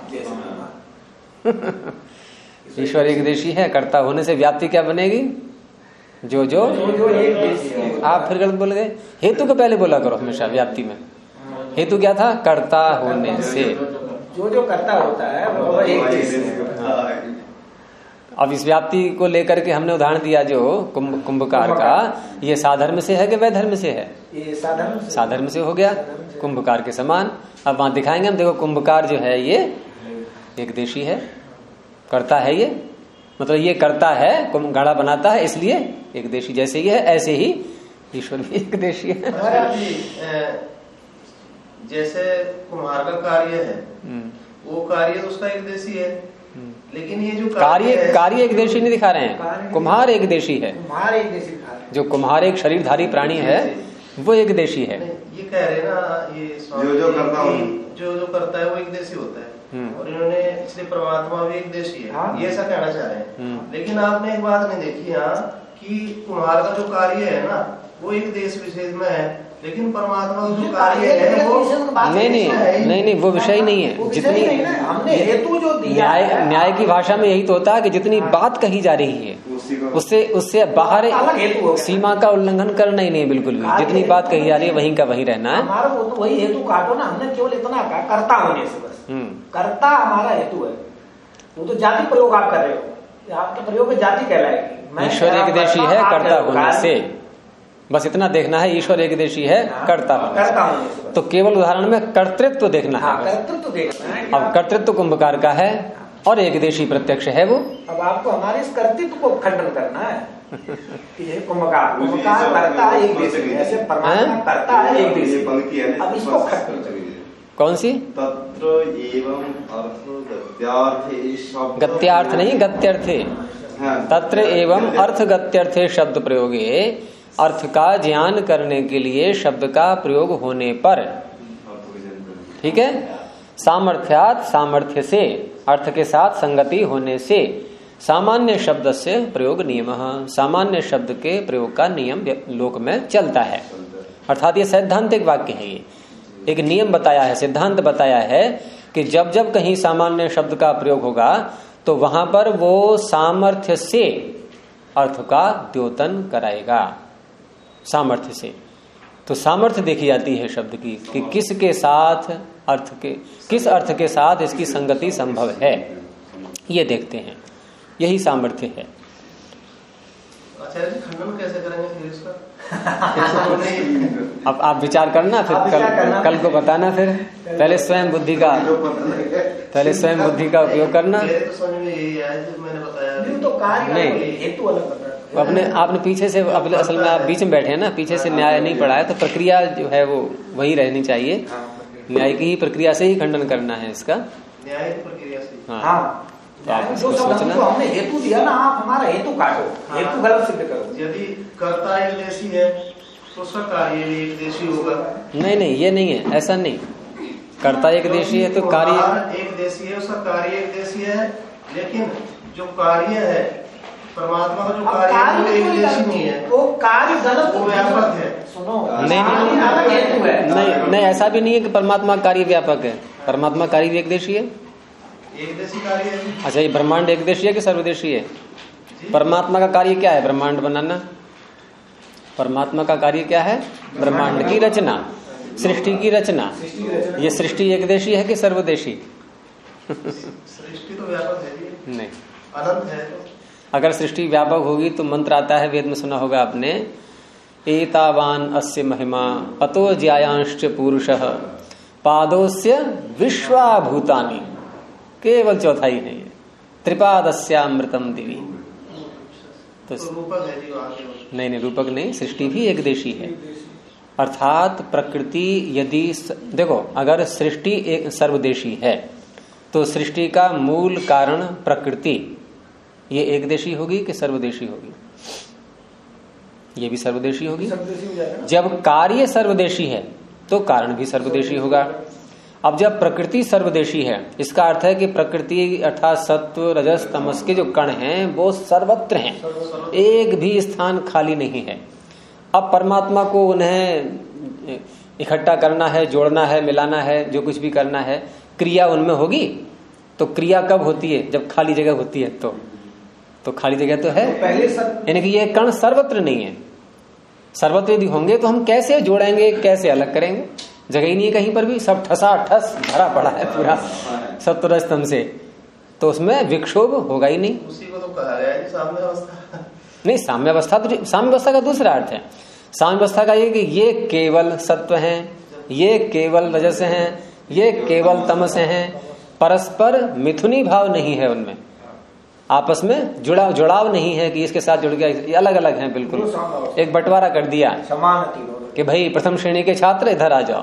ईश्वर एक देशी है कर्ता होने से, व्याप्ति क्या बनेगी, जो एक देशी। आप फिर गलत बोल गए, हेतु को पहले बोला करो हमेशा व्याप्ति में। हेतु क्या था, कर्ता होने से, जो कर्ता होता है वो एक देशी है। अब इस व्याप्ति को लेकर के हमने उदाहरण दिया जो कुंभकार का, ये साधर्म से है कि वैधर्म से है, ये साधर्म से हो गया, कुंभकार के समान। अब वहां दिखाएंगे हम, देखो कुंभकार जो है ये एक देशी है, करता है, ये मतलब ये करता है, घड़ा बनाता है, इसलिए एक देशी, जैसे ही है ऐसे ही ईश्वर भी एक देशी है। जैसे कुम्हार का कार्य है, वो कार्य उसका एक देशी है, लेकिन ये जो कार्य एक देशी नहीं दिखा रहे हैं, कुम्हार एक देशी है। कुम्हार एक देशी दिखा रहे हैं। जो कुम्हार एक शरीरधारी प्राणी है वो एक देशी है। ये कह रहे ना, ये जो करता है वो एक देशी होता है, और इन्होंने इसलिए परमात्मा भी एक देशी है, ये ऐसा कहना चाह रहे हैं। लेकिन आपने एक बात नहीं देखी यहाँ कि कुम्हार का जो कार्य है ना वो एक देश विशेष में है, लेकिन परमात्मा का जो कार्य है वो नहीं, वो विषय नहीं है। जितनी हमने हेतु जो दिया न्याय की भाषा में यही तो होता है कि जितनी बात कही जा रही है उससे बाहर सीमा का उल्लंघन करना ही नहीं, बिल्कुल भी। जितनी बात कही जा रही है वहीं का वहीं रहना है। हमारा वो तो वही हेतु काटो ना, हमने केवल इतना कहा कर्ता होने से, बस कर्ता हमारा हेतु है। वो तो जाति प्रयोग आप कर रहे हो, आपके प्रयोग में जाति कहलाएगी। ईश्वर एक देशी है कर्ता होने से, बस इतना देखना है। ईश्वर एक देशी है कर्ता होने से, तो केवल उदाहरण में कर्तृत्व देखना है। कर्तृत्व देखना है। अब कर्तृत्व कुंभकार का है और एक देशी प्रत्यक्ष है वो। अब आपको हमारे इस कर्तृत्व को खंडन करना है कि ये कुंभकार करता है एक देशी, ऐसे परमात्मा करता है एक देशी। अब इसको कौन सी तत्र एवं अर्थ गत्यार्थ, गत्यार्थ नहीं गत्यर्थे, तत्र एवं अर्थ गत्यर्थे शब्द प्रयोगे, अर्थ का ज्ञान करने के लिए शब्द का प्रयोग होने पर, ठीक है। सामर्थ्यात सामर्थ्य से, अर्थ के साथ संगति होने से, सामान्य शब्द से प्रयोग नियम, सामान्य शब्द के प्रयोग का नियम लोक में चलता है। अर्थात ये सैद्धांतिक वाक्य है, ये एक नियम बताया है, सिद्धांत बताया है कि जब जब कहीं सामान्य शब्द का प्रयोग होगा तो वहां पर वो सामर्थ्य से अर्थ का द्योतन कराएगा। सामर्थ्य से तो सामर्थ्य देखी जाती है शब्द की कि किसके साथ अर्थ के, किस अर्थ के साथ इसकी संगति संभव है, ये देखते हैं। यही सामर्थ्य है। आचार्य जी खंडन कैसे करेंगे फिर इसका? अब आप विचार करना, फिर कल को बताना। फिर पहले स्वयं बुद्धि का उपयोग करना। मेरे तो समझ में यही है जो मैंने बताया। तो कार्य नहीं, हेतु अलग बता अपने आपने पीछे से, असल में आप बीच में बैठे हैं ना, पीछे से न्याय नहीं पढ़ा है, तो प्रक्रिया जो है वो वही रहनी चाहिए। न्याय की ही प्रक्रिया से ही खंडन करना है इसका, न्याय की प्रक्रिया से। हाँ, तो आप इसको सोचना। तो हमने हेतु दिया ना, आप हमारा हेतु काटो, हेतु गलत सिद्ध करो। यदि कर्ता एक देशी है तो उसका कार्य भी एक देशी होगा। नहीं, ये नहीं है, ऐसा नहीं। कर्ता एक देशी है तो कार्य एक देशी है, उसका कार्य एक देशी है, लेकिन जो कार्य है परमात्मा का जो कार्य है वो एक देशी नहीं है, वो कार्य गलत, वो व्यापक है। सुनो, नहीं, ऐसा भी नहीं है कि परमात्मा कार्य व्यापक है। परमात्मा कार्य भी एक देशी है, एक देशी कार्य है। अच्छा, ये ब्रह्मांड एक देशी है कि सर्वदेशी है? परमात्मा का कार्य क्या है? ब्रह्मांड बनाना। परमात्मा का कार्य क्या है? ब्रह्मांड की रचना, सृष्टि की रचना। ये सृष्टि एक देशी है कि सर्वदेशी? सृष्टि तो व्यापक है, नहीं, अनंत है। तो अगर सृष्टि व्यापक होगी तो मंत्र आता है, वेद में सुना होगा आपने, एतावान अस्य महिमा अतो ज्यायांश्च पुरुषः पादोस्य विश्वाभूतानि, केवल चौथाई है ये, त्रिपादस्यामृतम दिवी। तो रूपक है जी वहां के। नहीं, रूपक नहीं, सृष्टि भी एक देशी है। अर्थात प्रकृति यदि देखो, अगर सृष्टि एक सर्वदेशी है तो सृष्टि का मूल कारण प्रकृति ये एक देशी होगी कि सर्वदेशी होगी? ये भी सर्वदेशी होगी। जब कार्य सर्वदेशी है तो कारण भी सर्वदेशी होगा। अब जब प्रकृति सर्वदेशी है, इसका अर्थ है कि प्रकृति अर्थात सत्व रजस तमस के जो कण हैं वो सर्वत्र हैं, एक भी स्थान खाली नहीं है। अब परमात्मा को उन्हें इकट्ठा करना है, जोड़ना है, मिलाना है, जो कुछ भी करना है, क्रिया उनमें होगी। तो क्रिया कब होती है? जब खाली जगह होती है। तो खाली जगह तो है, यानी कि ये कण सर्वत्र नहीं है। सर्वत्र यदि होंगे तो हम कैसे जोड़ेंगे, कैसे अलग करेंगे? जगह ही नहीं है कहीं पर भी, सब ठसा ठस भरा पड़ा है पूरा सत्वरजतम से, तो उसमें विक्षोभ होगा ही नहीं। उसी को तो कहा गया है साम्य अवस्था। नहीं, साम्य अवस्था तो, साम्य अवस्था का दूसरा अर्थ है। साम्य अवस्था का ये कि ये केवल सत्व हैं, ये केवल रजस हैं, ये केवल तमस हैं, परस्पर मिथुनी भाव नहीं है, उनमें आपस में जुड़ाव नहीं है कि इसके साथ जुड़ गया, ये अलग अलग हैं बिल्कुल। एक बंटवारा कर दिया कि भाई प्रथम श्रेणी के छात्र इधर आ जाओ,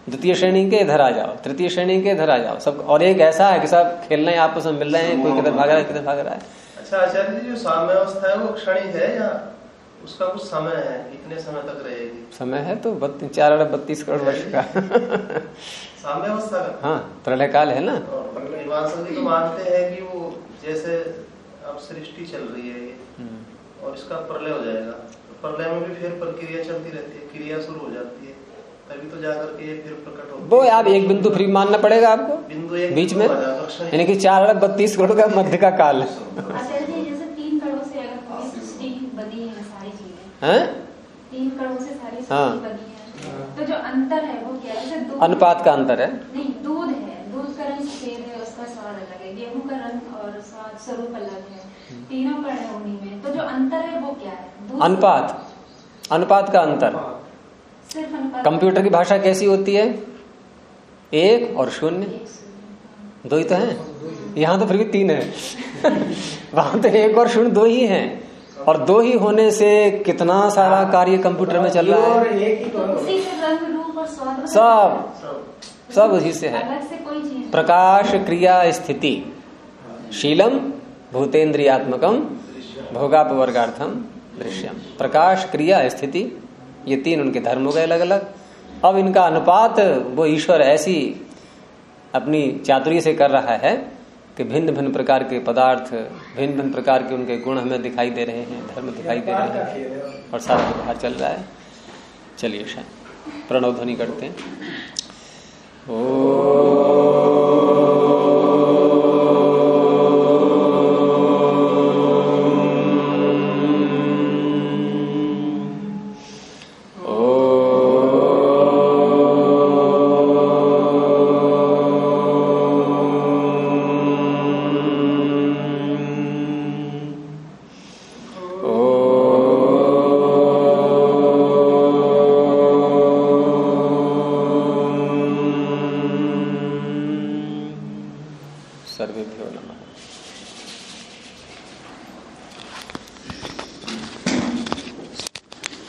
द्वितीय श्रेणी के इधर आ जाओ, तृतीय श्रेणी के इधर आ जाओ, सब। और एक ऐसा है कि सब खेल रहे हैं, आपस में मिल रहे हैं, कोई किधर भाग रहा है, किधर भाग रहा है। अच्छा आचार्य जी, जो साम्यावस्था है वो क्षणिक है या उसका कुछ समय है, इतने समय तक रहेगी? समय है तो 4 अरब 32 करोड़ वर्ष का साम्यावस्था का। हाँ, प्रलय काल है ना। मीमांसक जी तो मानते हैं कि वो जैसे अब सृष्टि चल रही है ये और इसका प्रलय हो जाएगा, तो प्रलय में भी फिर प्रक्रिया चलती रहती है, क्रिया शुरू हो जाती है, तभी तो जाकर के ये फिर प्रकट होता है। वो आप एक बिंदु फ्री मानना पड़ेगा आपको, बिंदु एक बीच में, यानी कि 4 अरब 32 करोड़ का मध्य का काल है। जैसे 3 करोड़ से अगर पूरी सृष्टि बनी है, सारी चीजें हैं 3 करोड़ से सारी सृष्टि हाँ। बनी है, तो जो अंतर है वो क्या है? जैसे दूध, अनुपात का अंतर है। नहीं, दूध है, दूध का रंग सफेद है, उसका स्वाद अलग है, गेहूं का रंग और स्वाद स्वरूप अलग है, तीनों कण है उन्हीं में, तो जो अंतर है वो क्या है? दूध, अनुपात का अंतर। सिर्फ अनुपात। कंप्यूटर की भाषा कैसी होती है? 1 और 0, 2 ही तो है। यहाँ तो फिर भी 3 है वहां तो 1 और 0 2 ही हैं, और 2 ही होने से कितना सारा कार्य कंप्यूटर में चल रहा है। उसी से रंग रूप और स्वाद सब उसी से है। अलग से कोई चीज। प्रकाश क्रिया स्थिति शीलम भूतेन्द्रियात्मकम भोगापवर्गार्थम दृश्यम। प्रकाश क्रिया स्थिति, ये 3 उनके धर्म हो गए अलग अलग। अब इनका अनुपात वो ईश्वर ऐसी अपनी चातुर्य से कर रहा है कि भिन्न भिन्न प्रकार के पदार्थ, भिन्न भिन्न प्रकार के उनके गुण हमें दिखाई दे रहे हैं, धर्म दिखाई दे रहे हैं, और सारा व्यवहार चल रहा है। चलिए शायद प्रणव ध्वनि करते हैं। ओ